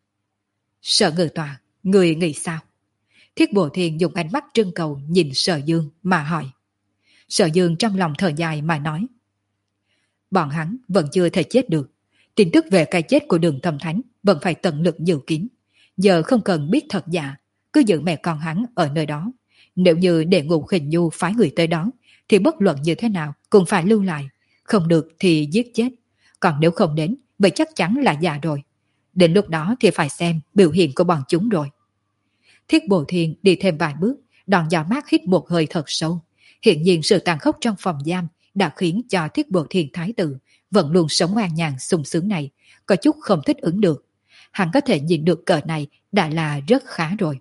Sở Ngự Tọa, người nghĩ sao? Thiết Bộ Thiên dùng ánh mắt trưng cầu nhìn Sở Dương mà hỏi. Sở Dương trong lòng thở dài mà nói. Bọn hắn vẫn chưa thể chết được. Tin tức về cái chết của Đường Tâm Thánh vẫn phải tận lực giữ kín. Giờ không cần biết thật giả, cứ giữ mẹ con hắn ở nơi đó. Nếu như Đệ Ngũ Khinh Nhu phái người tới đó, thì bất luận như thế nào cũng phải lưu lại. Không được thì giết chết. Còn nếu không đến, vậy chắc chắn là già rồi. Đến lúc đó thì phải xem biểu hiện của bọn chúng rồi. Thiết Bộ Thiên đi thêm vài bước, đòn gió mát hít một hơi thật sâu. Hiện nhiên sự tàn khốc trong phòng giam đã khiến cho Thiết Bộ Thiên thái tử vẫn luôn sống an nhàn sung sướng này có chút không thích ứng được. Hắn có thể nhìn được cờ này đã là rất khá rồi.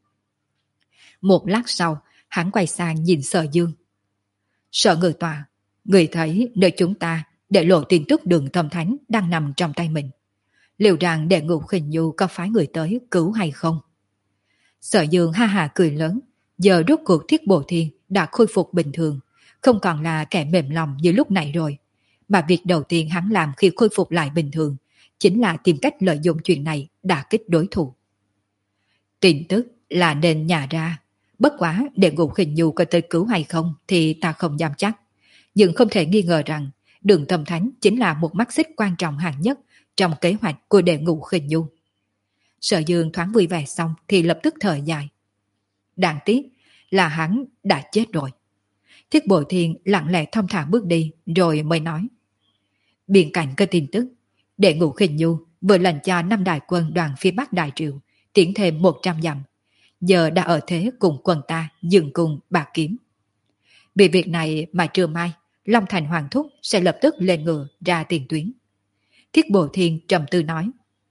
Một lát sau, hắn quay sang nhìn Sở Dương. Sở Ngự Tọa, người thấy nơi chúng ta để lộ tin tức Đường Tâm Thánh đang nằm trong tay mình. Liệu rằng Đệ Ngũ Khinh Nhu có phái người tới cứu hay không? Sở Dương ha hà cười lớn. Giờ rốt cuộc Thiết Bộ Thiên đã khôi phục bình thường, không còn là kẻ mềm lòng như lúc này rồi. Mà việc đầu tiên hắn làm khi khôi phục lại bình thường chính là tìm cách lợi dụng chuyện này đả kích đối thủ. Tin tức là nên nhả ra. Bất quá Đệ Ngũ Khinh Nhu có tới cứu hay không thì ta không dám chắc. Nhưng không thể nghi ngờ rằng Đường Tâm Thánh chính là một mắt xích quan trọng hàng nhất trong kế hoạch của Đệ Ngũ Khinh Nhu. Sở Dương thoáng vui vẻ xong thì lập tức thở dài. Đáng tiếc là hắn đã chết rồi. Thiết Bộ Thiên lặng lẽ thong thả bước đi rồi mới nói. Bên cạnh cái tin tức, Đệ Ngũ Khinh Nhu vừa lệnh cho năm đại quân đoàn phía Bắc Đại Triệu tiến thêm một trăm dặm. Giờ đã ở thế cùng quân ta dừng cùng bạc kiếm. Vì việc này mà trưa mai, Long Thành Hoàng Thúc sẽ lập tức lên ngựa ra tiền tuyến. Thiết Bộ Thiên trầm tư nói.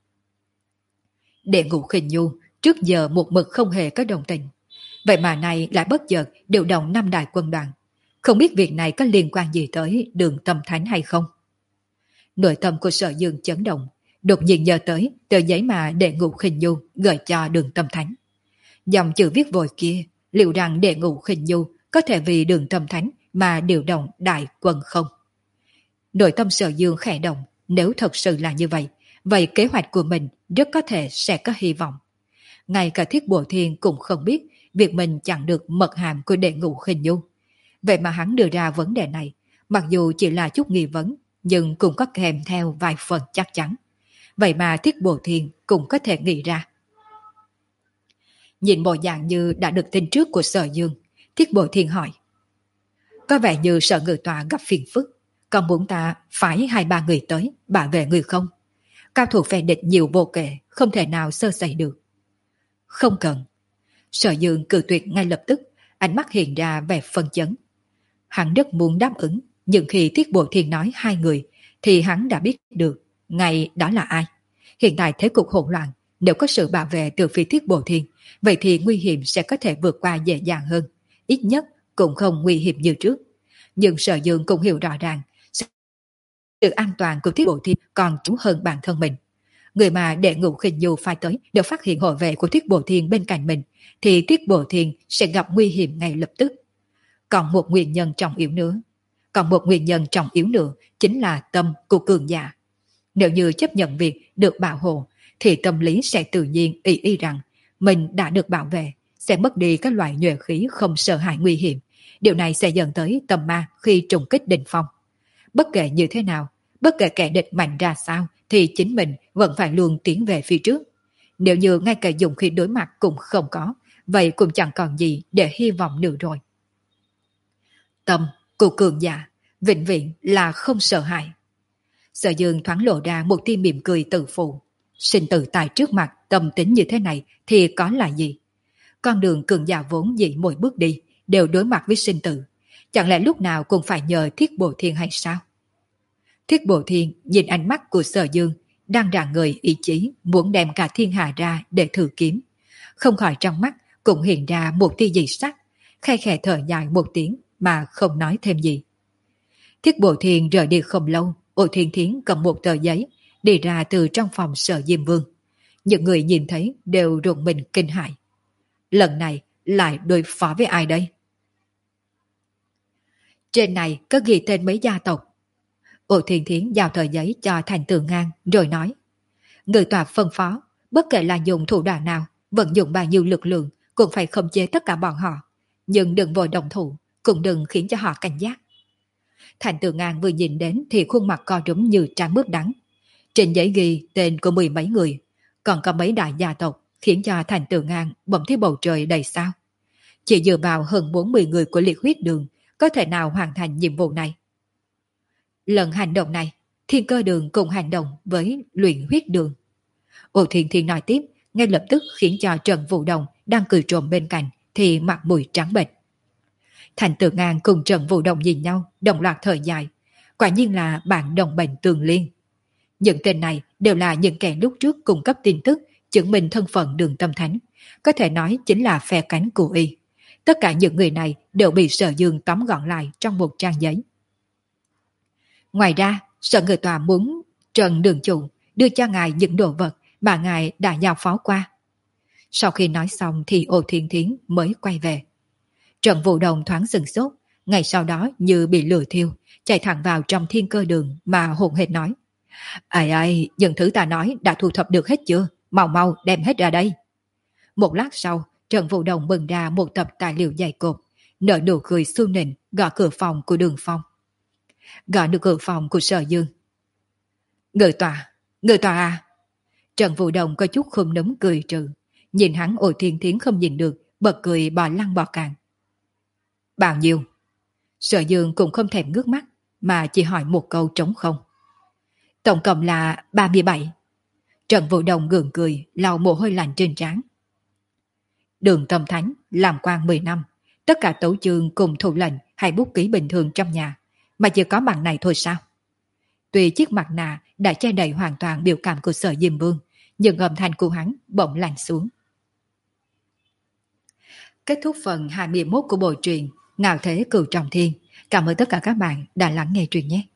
Đệ Ngũ Khinh Nhu trước giờ một mực không hề có đồng tình. Vậy mà nay lại bất chợt điều động năm đại quân đoàn. Không biết việc này có liên quan gì tới Đường Tâm Thánh hay không? Nội tâm của Sở Dương chấn động, đột nhiên nhớ tới tờ giấy mà Đệ Ngũ Khinh Nhu gửi cho Đường Tâm Thánh. Dòng chữ viết vội kia, liệu rằng Đệ Ngũ Khinh Nhu có thể vì Đường Tâm Thánh mà điều động đại quân không? Nội tâm Sở Dương khẽ động, nếu thật sự là như vậy, vậy kế hoạch của mình rất có thể sẽ có hy vọng. Ngay cả Thiết Bộ Thiên cũng không biết việc mình chặn được mật hàm của Đệ Ngũ Khinh Nhu. Vậy mà hắn đưa ra vấn đề này, mặc dù chỉ là chút nghi vấn, nhưng cũng có kèm theo vài phần chắc chắn. Vậy mà Thiết Bộ Thiên cũng có thể nghĩ ra. Nhìn bộ dạng như đã được tin trước của Sở Dương, Thiết Bộ Thiên hỏi. Có vẻ như Sở Ngự Tọa gặp phiền phức, còn muốn ta phái hai ba người tới bảo vệ người không? Cao thủ phe địch nhiều vô kể, không thể nào sơ sẩy được. Không cần. Sở Dương cự tuyệt ngay lập tức, ánh mắt hiện ra vẻ phân chấn. Hắn rất muốn đáp ứng, nhưng khi Thiết Bộ Thiên nói hai người, thì hắn đã biết được ngay đó là ai. Hiện tại thế cục hỗn loạn, nếu có sự bảo vệ từ phía Thiết Bộ Thiên, vậy thì nguy hiểm sẽ có thể vượt qua dễ dàng hơn, ít nhất cũng không nguy hiểm như trước. Nhưng Sở Dương cũng hiểu rõ ràng, sự an toàn của Thiết Bộ Thiên còn chú hơn bản thân mình. Người mà Đệ Ngũ Khinh Nhu phái tới đều phát hiện hộ vệ của Thiết Bộ Thiên bên cạnh mình, thì Thiết Bộ Thiên sẽ gặp nguy hiểm ngay lập tức. Còn một nguyên nhân trọng yếu nữa, còn một nguyên nhân trọng yếu nữa chính là tâm của cường giả. Nếu như chấp nhận việc được bảo hộ, thì tâm lý sẽ tự nhiên ý y rằng mình đã được bảo vệ, sẽ mất đi các loại nhuệ khí không sợ hãi nguy hiểm. Điều này sẽ dẫn tới tâm ma khi trùng kích đỉnh phong. bất kể như thế nào, bất kể kẻ địch mạnh ra sao thì chính mình vẫn phải luôn tiến về phía trước. Nếu như ngay cả dùng khí đối mặt cũng không có, vậy cũng chẳng còn gì để hy vọng nữa rồi. Tâm của cường giả vĩnh viễn là không sợ hãi. Sở Dương thoáng lộ ra một tia mỉm cười tự phụ. Sinh tử tại trước mặt tâm tính như thế này thì có là gì? Con đường cường giả vốn dĩ mỗi bước đi đều đối mặt với sinh tử. Chẳng lẽ lúc nào cũng phải nhờ Thiết Bộ Thiên hay sao? Thiết Bộ Thiên nhìn ánh mắt của Sở Dương đang rạng người ý chí muốn đem cả thiên hạ ra để thử kiếm. Không khỏi trong mắt cũng hiện ra một tia dị sắc, khe khẽ thở dài một tiếng mà không nói thêm gì. Thiết Bộ Thiên rời đi không lâu, Ô Thiên Thiến cầm một tờ giấy đi ra từ trong phòng Sở Diêm Vương. Những người nhìn thấy đều rùng mình kinh hãi. Lần này lại đối phó với ai đây? Trên này có ghi tên mấy gia tộc. Ô Thiên Thiến giao tờ giấy cho Thành Tường Ngang rồi nói: người tòa phân phó, bất kể là dùng thủ đoạn nào, vận dụng bao nhiêu lực lượng cũng phải khống chế tất cả bọn họ. Nhưng đừng vội đồng thủ, cũng đừng khiến cho họ cảnh giác. Thành Tường Ngang vừa nhìn đến thì khuôn mặt co rúm như trái mướp đắng. Trên giấy ghi tên của mười mấy người, còn có mấy đại gia tộc, khiến cho Thành Tường Ngang bỗng thấy bầu trời đầy sao. Chỉ dựa vào hơn bốn mươi người của liệt huyết đường có thể nào hoàn thành nhiệm vụ này? Lần hành động này, Thiên Cơ Đường cùng hành động với luyện huyết đường. Ô Thiên Thiên nói tiếp, ngay lập tức khiến cho Trần Vũ Đồng đang cười trộm bên cạnh thì mặt mũi trắng bệch. Thành Tường Ngang cùng Trần Vũ Đồng nhìn nhau, đồng loạt thở dài. Quả nhiên là bạn đồng bệnh tương liên. Những tên này đều là những kẻ lúc trước cung cấp tin tức chứng minh thân phận Đường Tâm Thánh, có thể nói chính là phe cánh của y. Tất cả những người này đều bị Sở Dương tóm gọn lại trong một trang giấy. Ngoài ra, Sở Người Tòa muốn Trần Đường Chủ đưa cho ngài những đồ vật mà ngài đã giao phó qua. Sau khi nói xong thì Ô Thiên Thiến mới quay về. Trần Vũ Đồng thoáng sừng sốt, ngày sau đó như bị lừa thiêu, chạy thẳng vào trong Thiên Cơ Đường mà hồn hệt nói: ai ai, những thứ ta nói đã thu thập được hết chưa? Mau mau đem hết ra đây. Một lát sau, Trần Vũ Đồng bừng ra một tập tài liệu dày cộp, nở nụ cười su nịnh gõ cửa phòng của Đường Phong. Gõ được cửa phòng của Sở Dương. Người tòa, người tòa à? Trần Vũ Đồng có chút không nấm cười trừ, nhìn hắn Ô Thiên Thiến không nhìn được, bật cười bò lăn bò càng. Bao nhiêu? Sở Dương cũng không thèm ngước mắt, mà chỉ hỏi một câu trống không. Tổng cộng là ba mươi bảy. Trần Vũ Đồng gượng cười, lau mồ hôi lạnh trên trán. Đường Tâm Thánh làm quan mười năm, tất cả tấu chương cùng thủ lệnh hay bút ký bình thường trong nhà, mà chỉ có bằng này thôi sao? Tuy chiếc mặt nạ đã che đậy hoàn toàn biểu cảm của Sở Diêm Vương, nhưng âm thanh của hắn bỗng lạnh xuống. Kết thúc phần hai mươi mốt của bộ truyện Ngạo Thế Cửu Trọng Thiên. Cảm ơn tất cả các bạn đã lắng nghe truyện nhé.